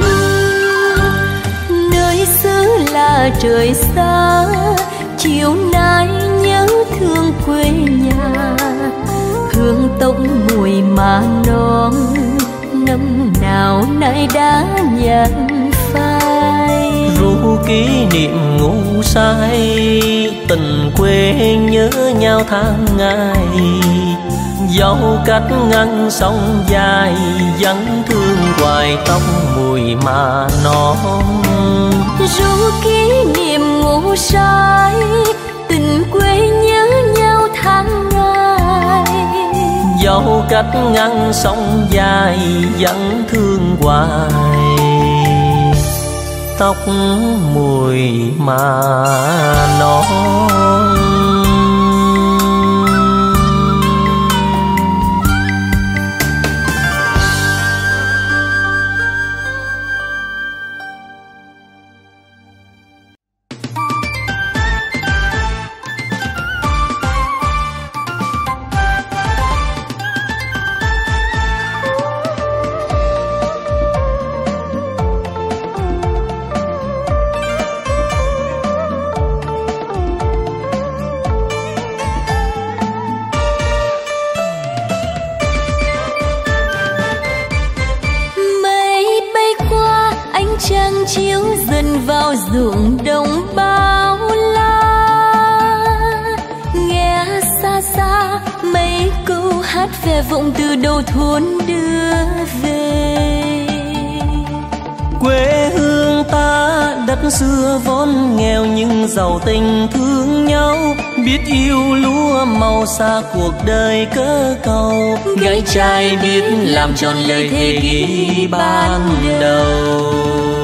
Nơi xứ là trời xa, chiều nay nhớ thương quê nhà, hương tông mùi mà non năm nào nay đã nhạt phai. Ru kỷ niệm ngủ say, tình quê nhớ nhau tháng ngày, dẫu cách ngăn sông dài vẫn thương hoài tóc mùi mà non. Ru kỷ niệm ngủ say, tình quê nhớ nhau tháng ngày, dẫu cách ngăn sông dài vẫn thương hoài tóc mùi mà non. trăng chiếu dần vào ruộng đồng bao la, nghe xa xa mấy câu hát về vọng từ đầu thôn đưa về. Quê hương ta xưa vốn nghèo nhưng giàu tình thương nhau, biết yêu lúa màu xa cuộc đời cơ cầu. Gái trai biết làm tròn lời thề ghi ban đầu.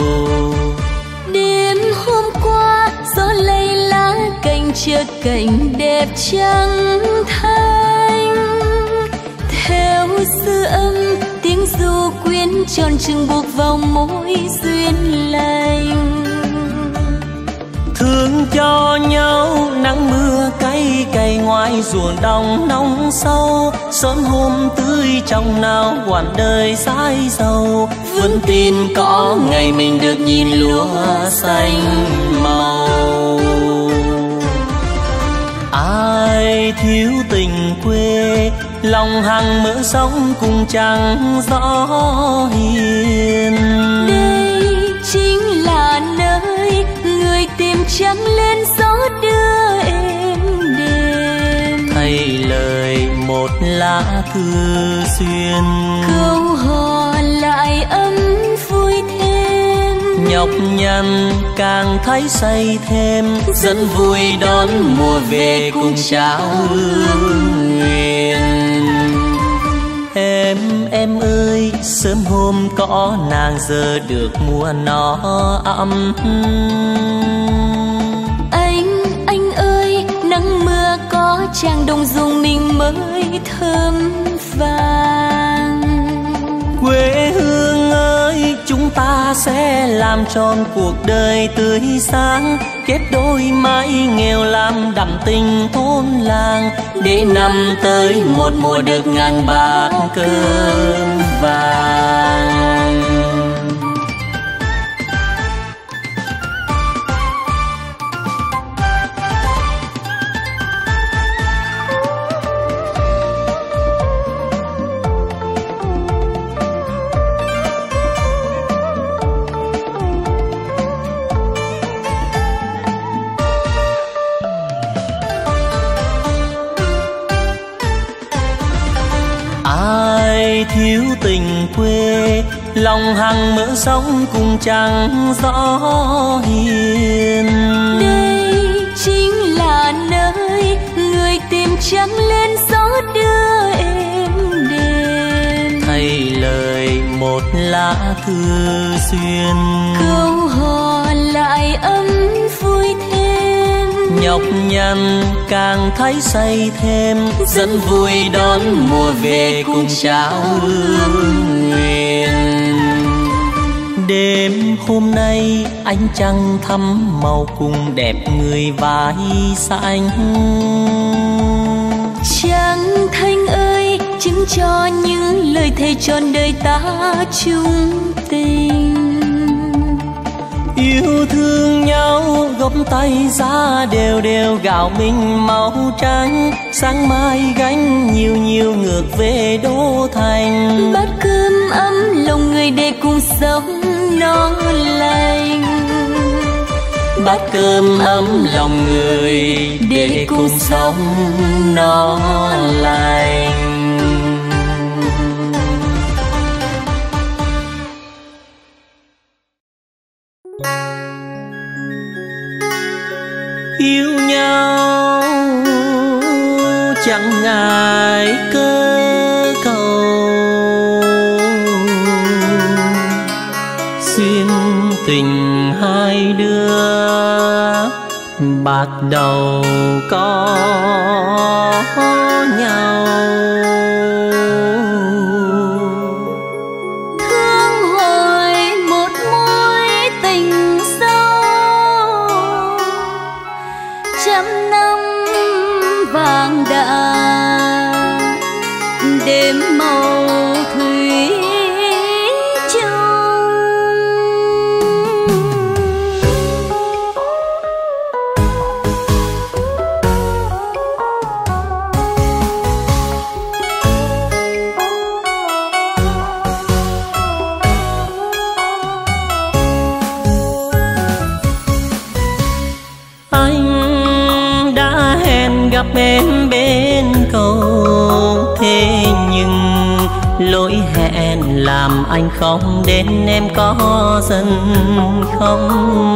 Đêm hôm qua gió lay lá cành chợt cảnh đẹp trắng thanh, theo dư âm tiếng ru quyến tròn trừng buộc vào môi duyên lành. Thương cho nhau nắng mưa cay cay ngoài ruộng đồng nóng sâu, sớm hôm tươi trong nào quản đời dãi dầu. Vẫn tin có ngày mình được nhìn lúa xanh màu. Ai thiếu tình quê lòng hằng mơ sống cùng trăng gió hiền. Đây chính là nơi người tìm trắng lên gió đưa êm đềm. Thay lời một lá thư xuyên, câu hò lại ấm vui thêm. nhọc nhằn càng thấy say thêm, dẫn vui đón mùa về cùng trao hương nguyện. Em em ơi sớm hôm có nàng giờ được mùa nó ấm. Anh anh ơi nắng mưa có chàng đồng ruộng mình mới thơm vàng. Quê hương ơi chúng ta sẽ làm tròn cuộc đời tươi sáng, kết đôi mái nghèo làm đậm tình thôn làng, để năm tới một mùa được ngàn bát cơm vàng. Ai thiếu tình quê lòng hằng mơ sống cùng trăng gió hiền. Đây chính là nơi người tìm trắng lên gió đưa êm đềm. Thay lời một lá thư xuyên, câu hò lại ấm vui thêm. nhọc nhằn càng thấy say thêm, dẫn vui đón mùa về cùng trao hương nguyện. Đêm hôm nay ánh trăng thắm màu cùng đẹp người vai xanh. Trăng thanh ơi chứng cho những lời thề trọn đời ta chung tình. Yêu thương nhau góp tay ra đều đều gạo mình màu trắng, sáng mai gánh nhiều nhiều ngược về đô thành. Bát cơm ấm lòng người để cùng sống no lành. Bát cơm ấm lòng người để cùng sống no lành. Yêu nhau chẳng ngại cơ cầu, xuyên tình hai đứa bạc đầu có nhau. Thương hồi một mối tình sâu, trăm năm vàng đã đêm màu thủy chung. Anh đã hẹn gặp em bên cầu, thế nhưng lỗi hẹn làm anh không đến, em có giận không?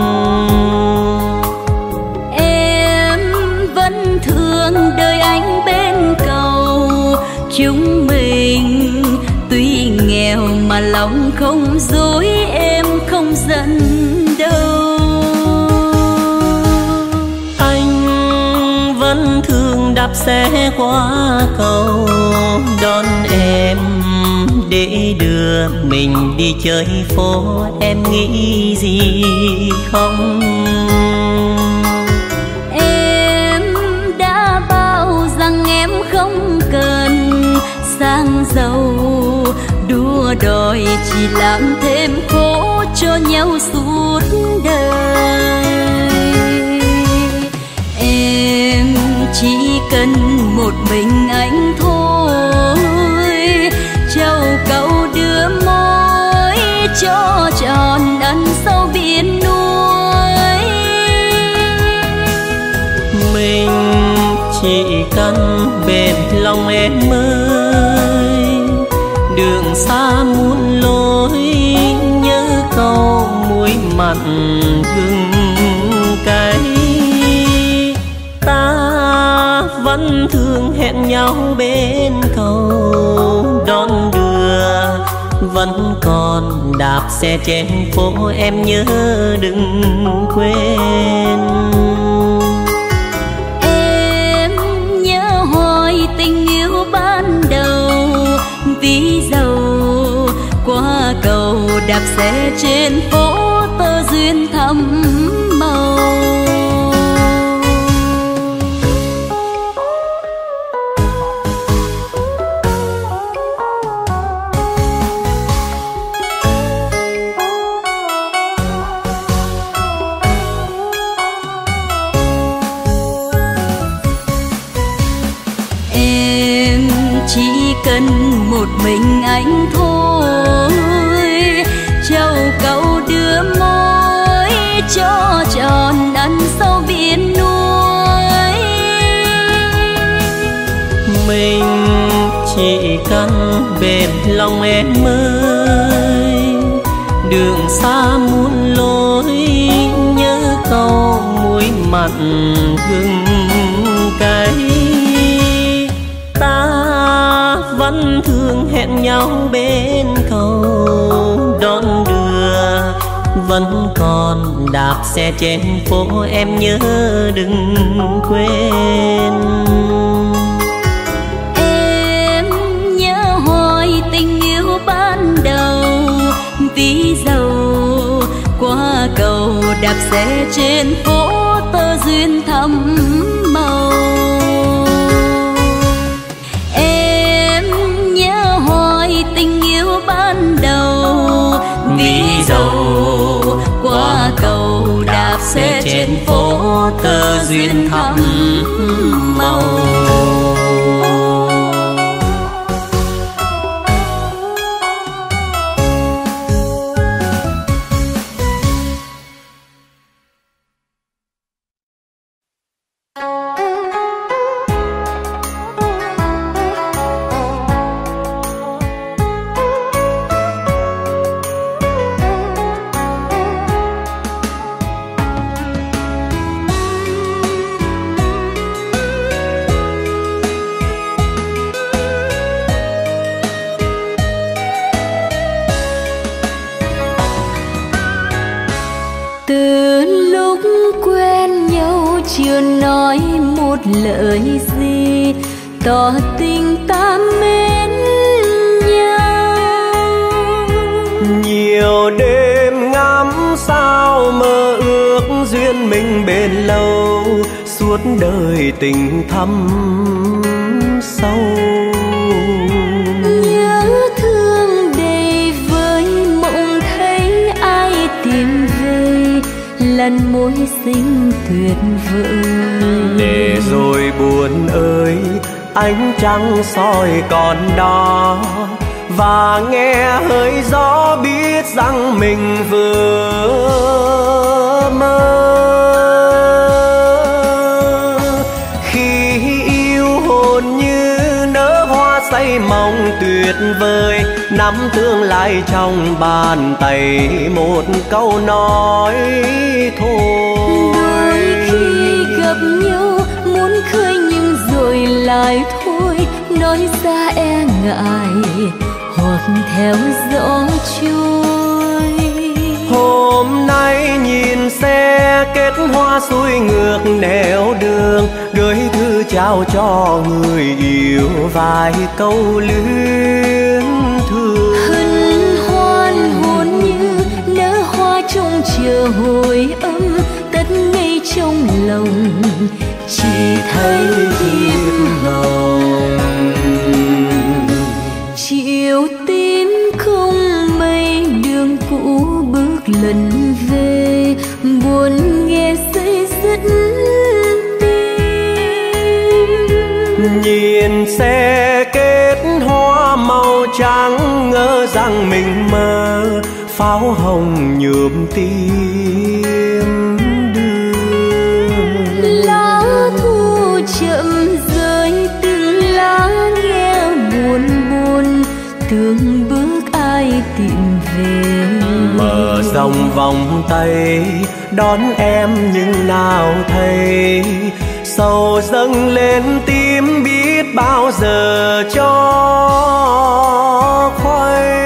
Em vẫn thương đời anh bên cầu, chúng mình tuy nghèo mà lòng không dối, em không giận đâu. Anh vẫn thường đạp xe qua cầu đón em để đưa mình đi chơi phố, em nghĩ gì không? Em đã bảo rằng em không cần sang giàu, đua đòi chỉ làm thêm khổ cho nhau suốt đời. Em chỉ cần một mình anh thôi, châu cầu đưa mối cho tròn ân sâu biển núi. Mình chỉ cần bên lòng em ơi, đường xa muôn lối nhớ câu muối mặn gừng cay. Ta vẫn thường hẹn nhau bên cầu đón đưa, vẫn còn đạp xe trên phố, em nhớ đừng quên. Em nhớ hồi tình yêu ban đầu, vì giàu qua cầu đạp xe trên phố, tơ duyên thắm màu. Chỉ cần một mình anh thôi, châu cầu đưa mối cho tròn ân sâu biển núi. Mình chỉ cần bên lòng em ơi, đường xa muôn lối nhớ câu muối mặn gừng cay. Ta vẫn thường hẹn nhau bên cầu đón đưa, vẫn còn đạp xe trên phố, em nhớ đừng quên. Em nhớ hồi tình yêu ban đầu, vì giàu qua cầu đạp xe trên phố, tơ duyên thắm màu. Vì giàu qua cầu đạp xe trên phố, tơ duyên thắm màu. Lời gì tỏ tình ta mến nhau, nhiều đêm ngắm sao mơ ước duyên mình bền lâu, suốt đời tình thắm sâu. Nhớ thương đầy vơi mộng thấy ai tìm về, lần mối sinh tuyệt vời. Để rồi buồn ơi ánh trăng soi còn đó, và nghe hơi gió biết rằng mình vừa mơ. Khi yêu hồn như nở hoa say mong tuyệt vời, nắm tương lai trong bàn tay, một câu nói thôi. Đôi khi gặp nhau muốn khơi nhưng rồi lại thôi, nói ra e ngại hoặc theo gió trôi. Hôm nay nhìn xe kết hoa xuôi ngược nẻo đường, gửi thư chào cho người yêu vài câu luyến thương. Hân hoan hồn như nở hoa trong chờ hồi âm, tất ngây trong lòng chỉ thấy thiệp hồng. Chiều tím không mây đường cũ bước lần về, buồn nghe say dứt tim. Nhìn xe kết hoa màu trắng, ngỡ rằng mình mơ pháo hồng nhuộm tim đưa. Lá thu chậm rơi từng lá nghe buồn buồn, tưởng bước ai tìm về. Mở rộng vòng tay đón em nhưng nào thấy, sầu dâng lên tim biết bao giờ cho khuây.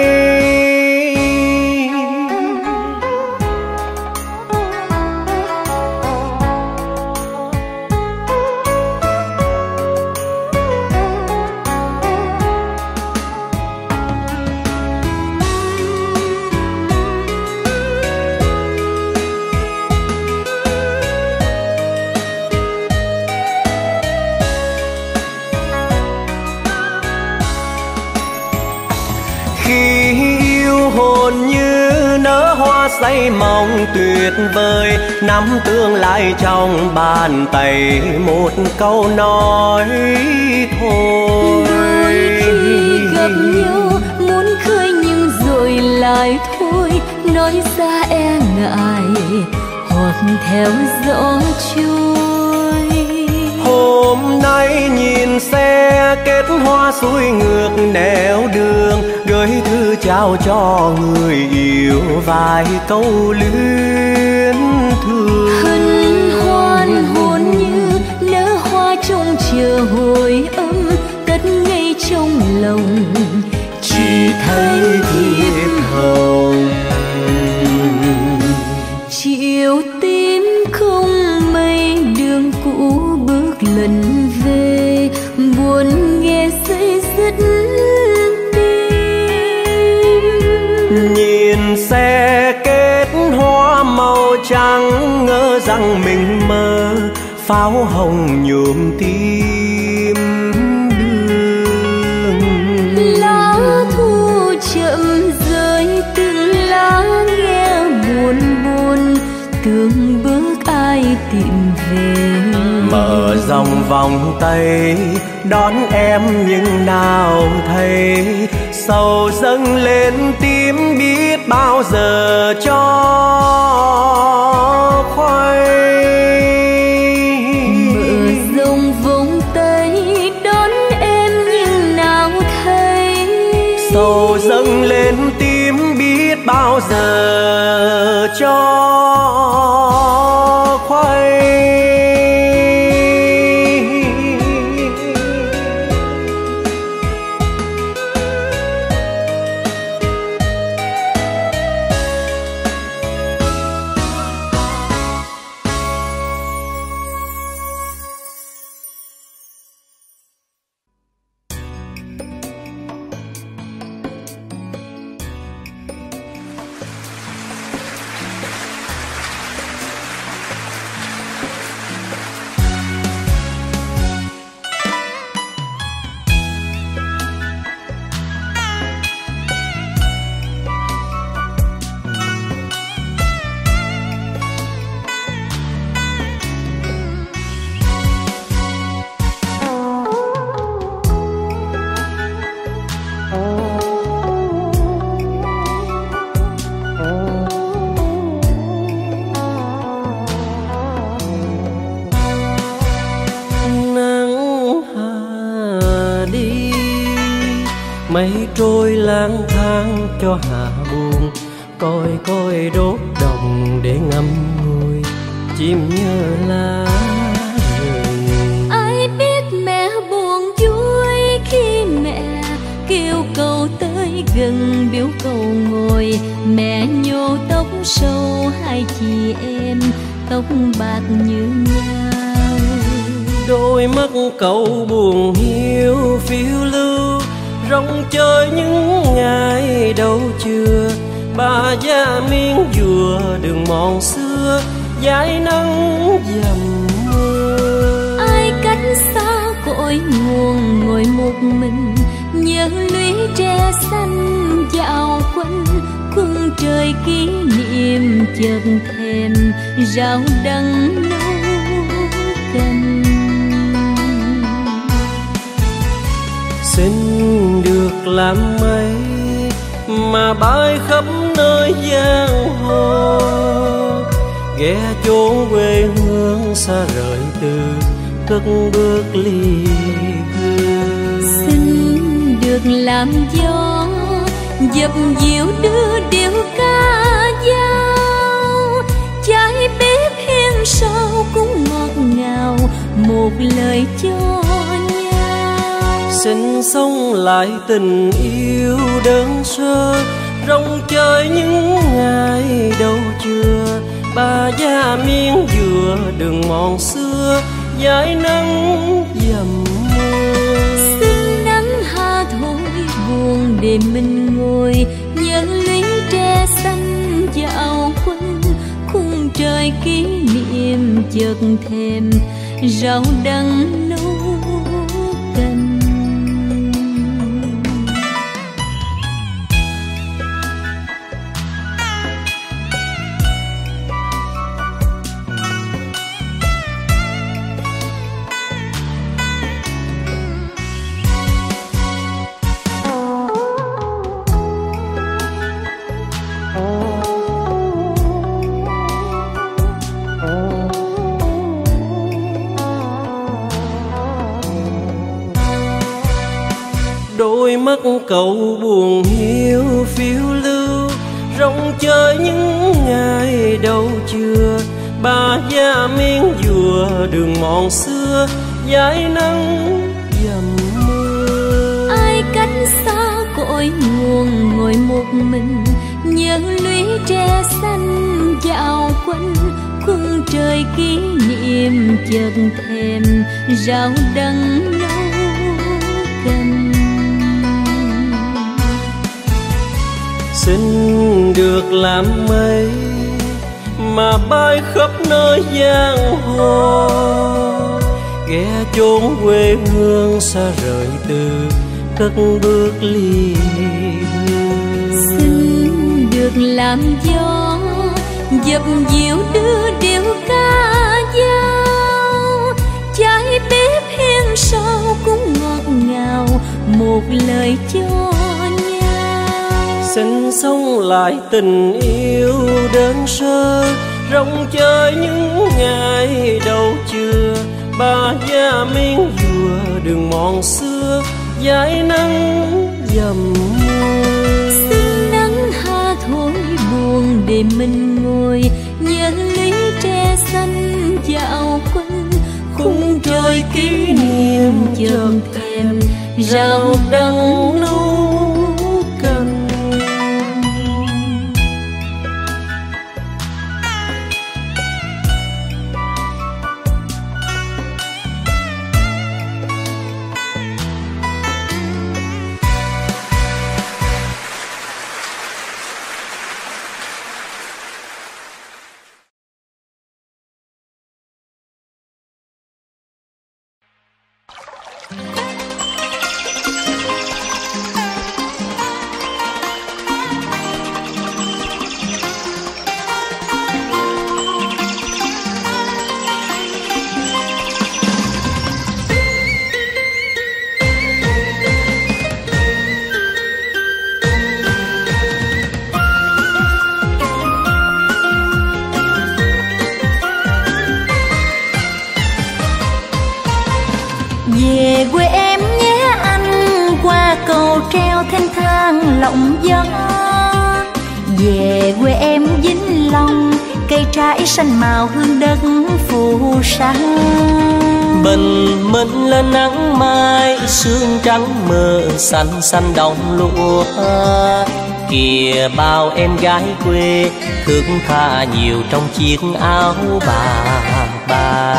Say mong tuyệt vời, nắm tương lai trong bàn tay, một câu nói thôi. Đôi khi gặp nhau muốn khơi nhưng rồi lại thôi, nói ra e ngại hoặc theo gió trôi. Hôm nay nhìn xe kết hoa xuôi ngược nẻo đường, gửi thư chào cho người yêu vài câu luyến thương. Hân hoan hồn như nở hoa trong chờ hồi âm, tất ngây trong lòng chỉ thấy thiệp hồng. Chiều tím không mây đường cũ bước lần về, buồn nghe say dứt tim. Nhìn xe kết hoa màu trắng, ngỡ rằng mình mơ pháo hồng nhuộm tim đường. Lá thu chậm rơi từng lá nghe buồn buồn, tưởng bước ai tìm về. Mở rộng vòng tay đón em nhưng nào thấy, sầu dâng lên tim biết bao giờ cho khuây. Mở rộng vòng tay đón em nhưng nào thấy, sầu dâng lên tim biết bao giờ cho khuây. mây trôi lang thang cho hạ buồn, coi coi đốt đồng để ngắm ngùi chim nhớ lá rừng. Ai biết mẹ buồn vui khi mẹ kêu cầu tới gần biểu cầu ngồi. Mẹ nhô tóc sâu hai chị em tóc bạc như nhau. Đôi mắt cậu buồn hiu phiêu lưu, rong chơi những ngày đầu chưa. Bà già miếng dừa đường mòn xưa, dải nắng dầm mưa. Ai cách xa cội nguồn ngồi một mình, nhớ lũy tre xanh dạo quanh. Khung trời kỷ niệm chợt thèm rau đắng nấu canh. Xin được làm mây mà bay khắp nơi giang hồ, ghé chốn quê hương xa rời từ cất bước ly hương. Xin được làm gió dập dịu đưa điệu ca dao, trái bếp hiên sau cũng ngọt ngào một lời cho nhau. Xin sống lại tình yêu đơn sơ, rong chơi những ngày đầu chưa. Bà già miếng dừa đường mòn xưa, dải nắng dầm mưa. Xin nắng ha thôi buồn để mình ngồi, nhớ lũy tre xanh dạo quanh. Khung trời kỷ niệm chợt thèm rau đắng nấu canh. Đôi mắt cậu buồn hiu phiêu lưu, rong chơi những ngày đầu chưa. Bà già miếng dừa đường mòn xưa, dải nắng dầm mưa. Ai cách xa cội nguồn ngồi một mình, nhớ lũy tre xanh dạo quanh. Khung trời kỷ niệm chợt thèm rau đắng nấu canh. Xin được làm mây mà bay khắp nơi giang hồ, ghé chốn quê hương xa rời từ cất bước ly hương. Xin được làm gió dập dịu đưa điệu ca dao, trái bếp hiên sau cũng ngọt ngào một lời cho nhau. Xin sống lại tình yêu đơn sơ, rong chơi những ngày đầu chưa. Bà già miếng dừa đường mòn xưa, dải nắng dầm mưa. Xin nắng ha thôi buồn để mình ngồi, nhớ lũy tre xanh dạo quanh. Khung trời kỷ niệm chợt thèm rau đắng nấu canh. lộng gió. Về quê em Vĩnh Long, cây trái xanh màu hương đất phù sa. Bình minh lên nắng mai, sương trắng mờ xanh xanh đồng lúa. Kìa bao em gái quê thước tha nhiều trong chiếc áo bà bà.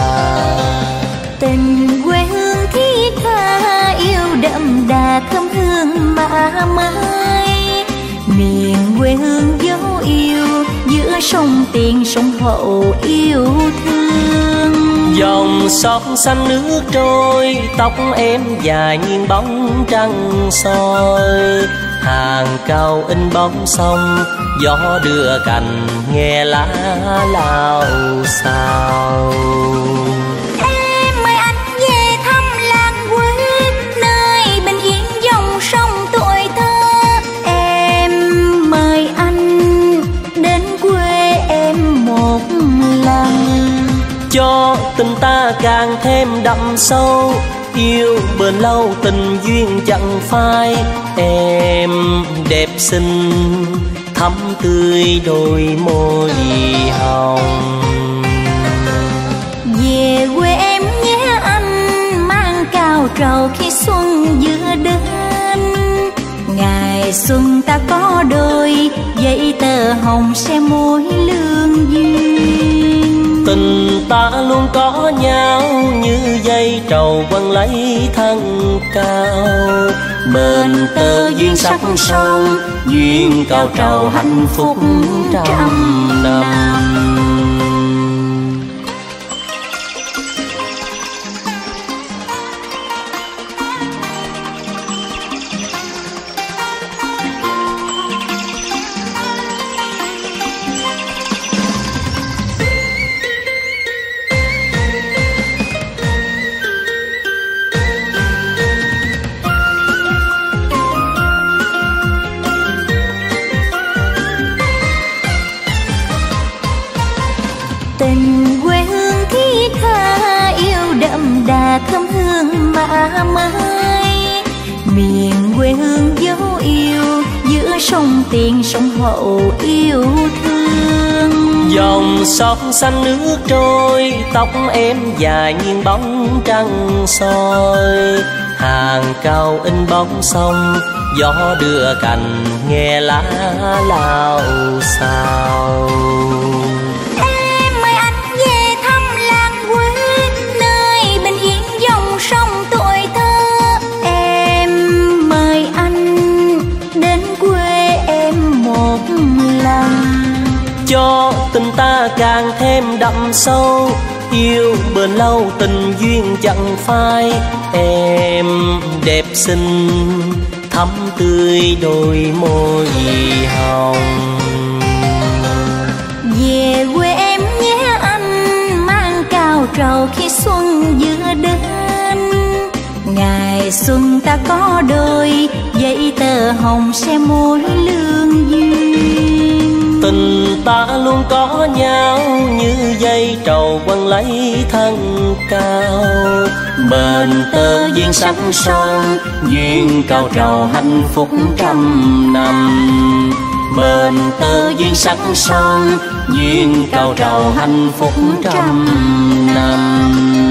Tình quê hương thiết tha, yêu đậm đà thơm hương mà mới. Miền quê hương dấu yêu, giữa sông Tiền sông Hậu yêu thương. Dòng sông xanh nước trôi, tóc em dài nghiêng bóng trăng soi. Hàng cao in bóng sông, gió đưa cành nghe lá lao xao. Em mời anh về thăm làng quê, nơi bình yên dòng sông tuổi thơ. Em mời anh đến quê em một lần, cho tình ta càng thêm đậm sâu. Yêu bền lâu tình duyên chẳng phai, em đẹp xinh thắm tươi đôi môi hồng. về quê em nhé anh, mang cao trầu khi xuân vừa đến. Ngày xuân ta có đôi, dây tơ hồng sẽ mối lương duyên. Tình ta luôn có nhau như dây trầu quăng lấy thân cao. Bên tơ duyên sắc son, duyên cao trầu hạnh phúc trăm năm. Tình quê hương thiết tha, yêu đậm đà thơm hương mà mới. Miền quê hương dấu yêu, giữa sông Tiền sông Hậu yêu thương. Dòng sông xanh nước trôi, tóc em dài nghiêng bóng trăng soi. Hàng cao in bóng sông, gió đưa cành nghe lá lao xao. Cho tình ta càng thêm đậm sâu, yêu bền lâu tình duyên chẳng phai. Em đẹp xinh thắm tươi đôi môi hồng. Về quê em nhé anh, mang cao trầu khi xuân vừa đến. Ngày xuân ta có đôi, dây tơ hồng sẽ mối lương duyên. Tình ta luôn có nhau như dây trầu quăng lấy thân cao. Bên tơ duyên sắc son, duyên cao trầu hạnh phúc trăm năm. Bên tơ duyên sắc son, duyên cao trầu hạnh phúc trăm năm.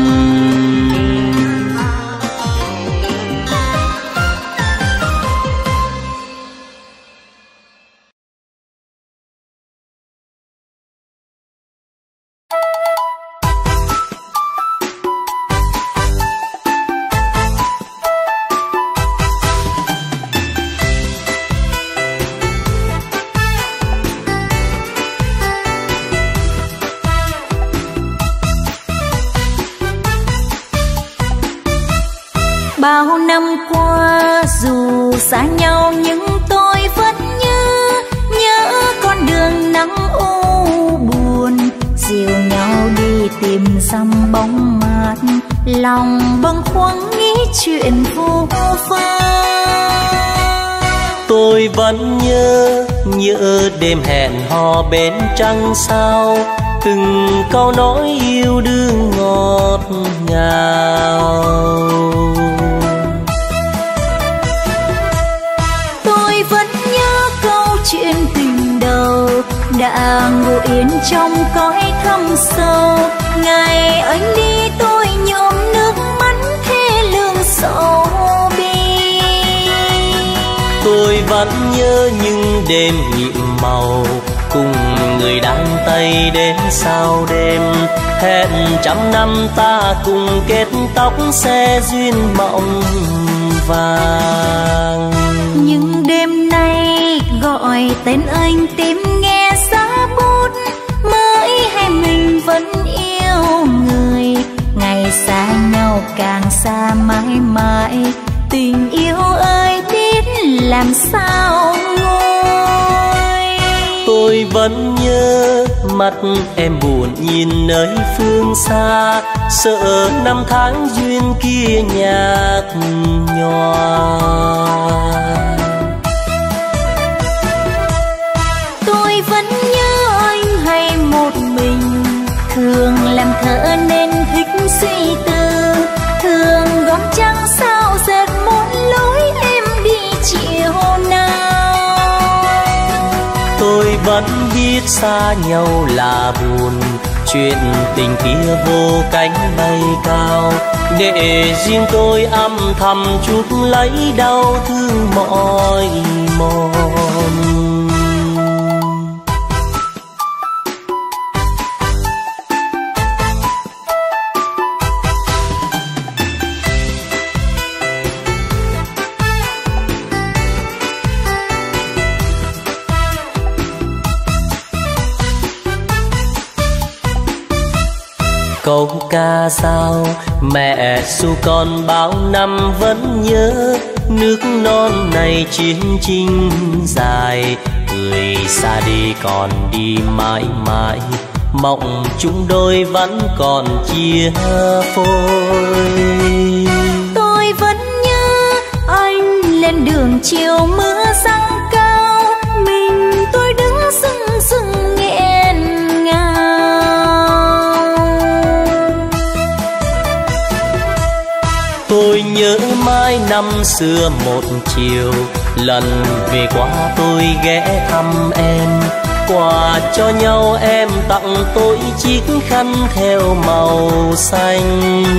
Bao năm qua dù xa nhau nhưng tôi vẫn nhớ, nhớ con đường nắng u buồn. Dìu nhau đi tìm dăm bóng mát, lòng bâng khuâng nghĩ chuyện vô vơ. Tôi vẫn nhớ, nhớ đêm hẹn hò bên trăng sao. Từng câu nói yêu đương ngọt ngào. Tôi đã ngủ yên trong cõi thâm sâu. Ngày anh đi tôi nhuộm nước mắt thê lương sầu bi. Tôi vẫn nhớ những đêm nhiệm màu, cùng người đan tay đến sao đêm. Hẹn trăm năm ta cùng kết tóc xe duyên mộng vàng. Nhưng đêm nay gọi tên anh tìm nghe giá bút, mới hay mình vẫn yêu người. Ngày xa nhau càng xa mãi mãi, tình yêu ơi biết làm sao nguôi. Tôi vẫn nhớ mắt em buồn nhìn nơi phương xa, sợ năm tháng duyên kia nhạt nhòa. Tôi vẫn nhớ anh hay một mình, thường làm thơ nên thích suy tư, thường gom trăng sao dệt một lối em đi chiều nào. Tôi vẫn biết xa nhau là buồn, chuyện tình kia vô cánh bay cao, để riêng tôi âm thầm chút lấy đau thương mỏi mòn. Câu ca dao mẹ ru con bao năm vẫn nhớ, nước non này chiến tranh dài, người xa đi còn đi mãi mãi, mộng chúng đôi vẫn còn chia phôi. Tôi vẫn nhớ anh lên đường chiều mưa giăng cao, mình tôi đứng sững sững nghẹn ngào. Tôi nhớ mãi năm xưa một chiều, lần về qua tôi ghé thăm em, quà cho nhau em tặng tôi chiếc khăn theo màu xanh.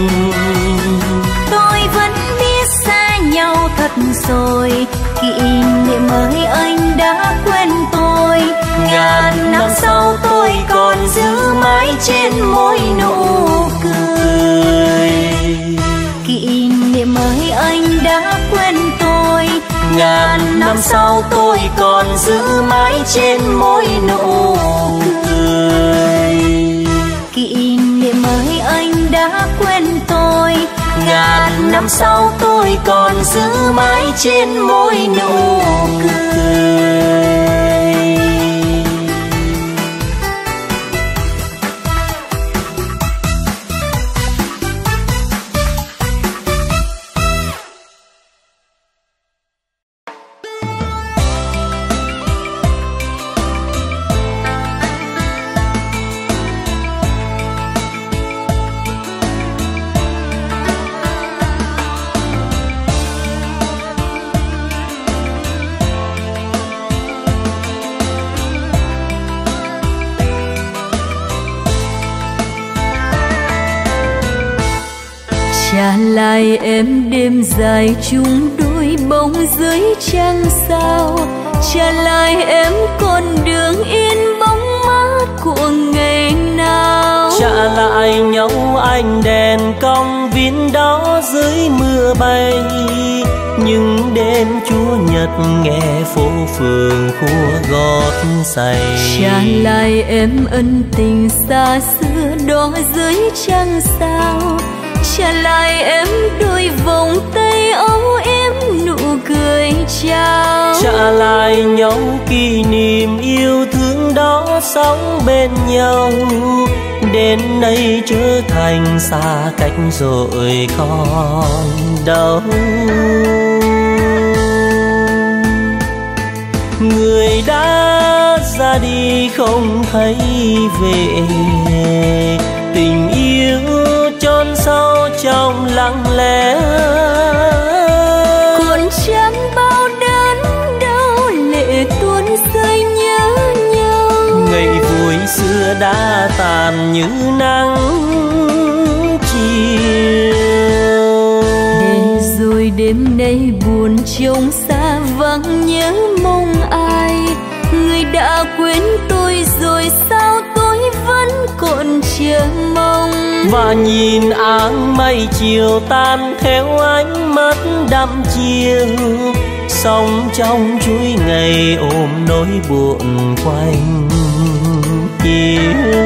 Tôi vẫn biết xa nhau thật rồi, kỷ niệm mới anh đã quên tôi. Ngàn năm sau tôi còn giữ mãi trên môi nụ cười. Kỷ niệm mới anh đã quên tôi. Ngàn năm sau tôi còn giữ mãi trên môi nụ cười. Kỷ niệm mới anh đã quên tôi. Ngàn năm sau tôi còn giữ mãi trên môi nụ cười. Trả lại em đêm dài chung đôi bóng dưới trăng sao. Trả lại em con đường yên bóng mát của ngày nào. Trả lại nhau ánh đèn cong viên đó dưới mưa bay. Nhưng đêm Chúa Nhật nghe phố phường khua gót giày. Trả lại em ân tình xa xưa đó dưới trăng sao. Trả lại em đôi vòng tay âu em nụ cười chào. Trả lại nhau kỷ niệm yêu thương đó sống bên nhau. Đến nay trở thành xa cách rồi còn đâu. Người đã ra đi không thấy về. Tình yêu chôn sâu trong lặng lẽ. Còn chẳng bao đớn đau lệ tuôn rơi nhớ nhau. đã tàn như nắng chiều. Để rồi đêm nay buồn trông xa vắng nhớ mong ai, người đã quên tôi rồi sao tôi vẫn còn chờ mong. Và nhìn áng mây chiều tan theo ánh mắt đăm chiều, sống trong chuỗi ngày ôm nỗi buồn quanh chiều.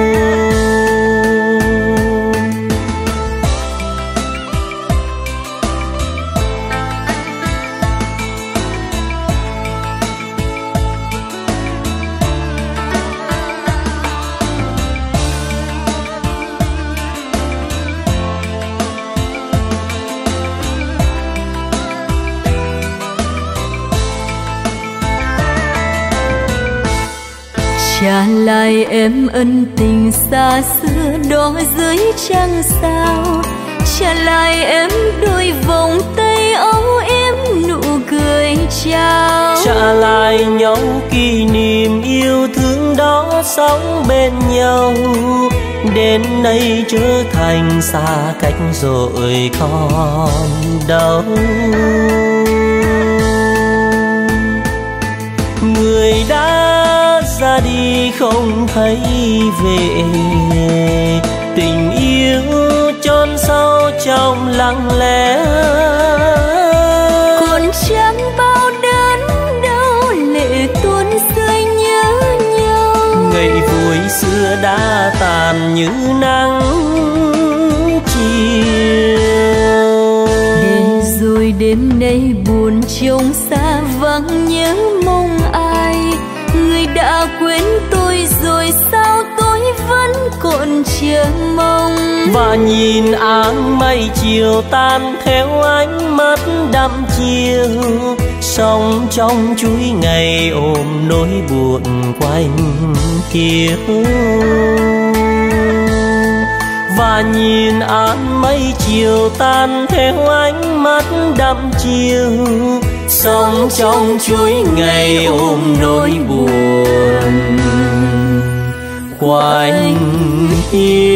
Trả lại em ân tình xa xưa đó dưới trăng sao, trả lại em đôi vòng tay âu yếm nụ cười chào. Trả lại nhau kỷ niệm yêu thương đó sống bên nhau, đến nay trở thành xa cách rồi còn đâu. Người đã ra đi không thấy về, tình yêu chôn sâu trong lặng lẽ. Còn chẳng bao đớn đau lệ tuôn rơi nhớ nhau, ngày vui xưa đã tàn như nắng chiều. để rồi đêm nay buồn trông xa vắng nhớ mong ai, người đã quên tôi rồi sao tôi vẫn còn chờ mong. Và nhìn áng mây chiều tan theo ánh mắt đăm chiều, sống trong chuỗi ngày ôm nỗi buồn quanh chiều. Và nhìn áng mây chiều tan theo ánh mắt đăm chiều, sống trong chuỗi ngày ôm nỗi buồn quanh hiu.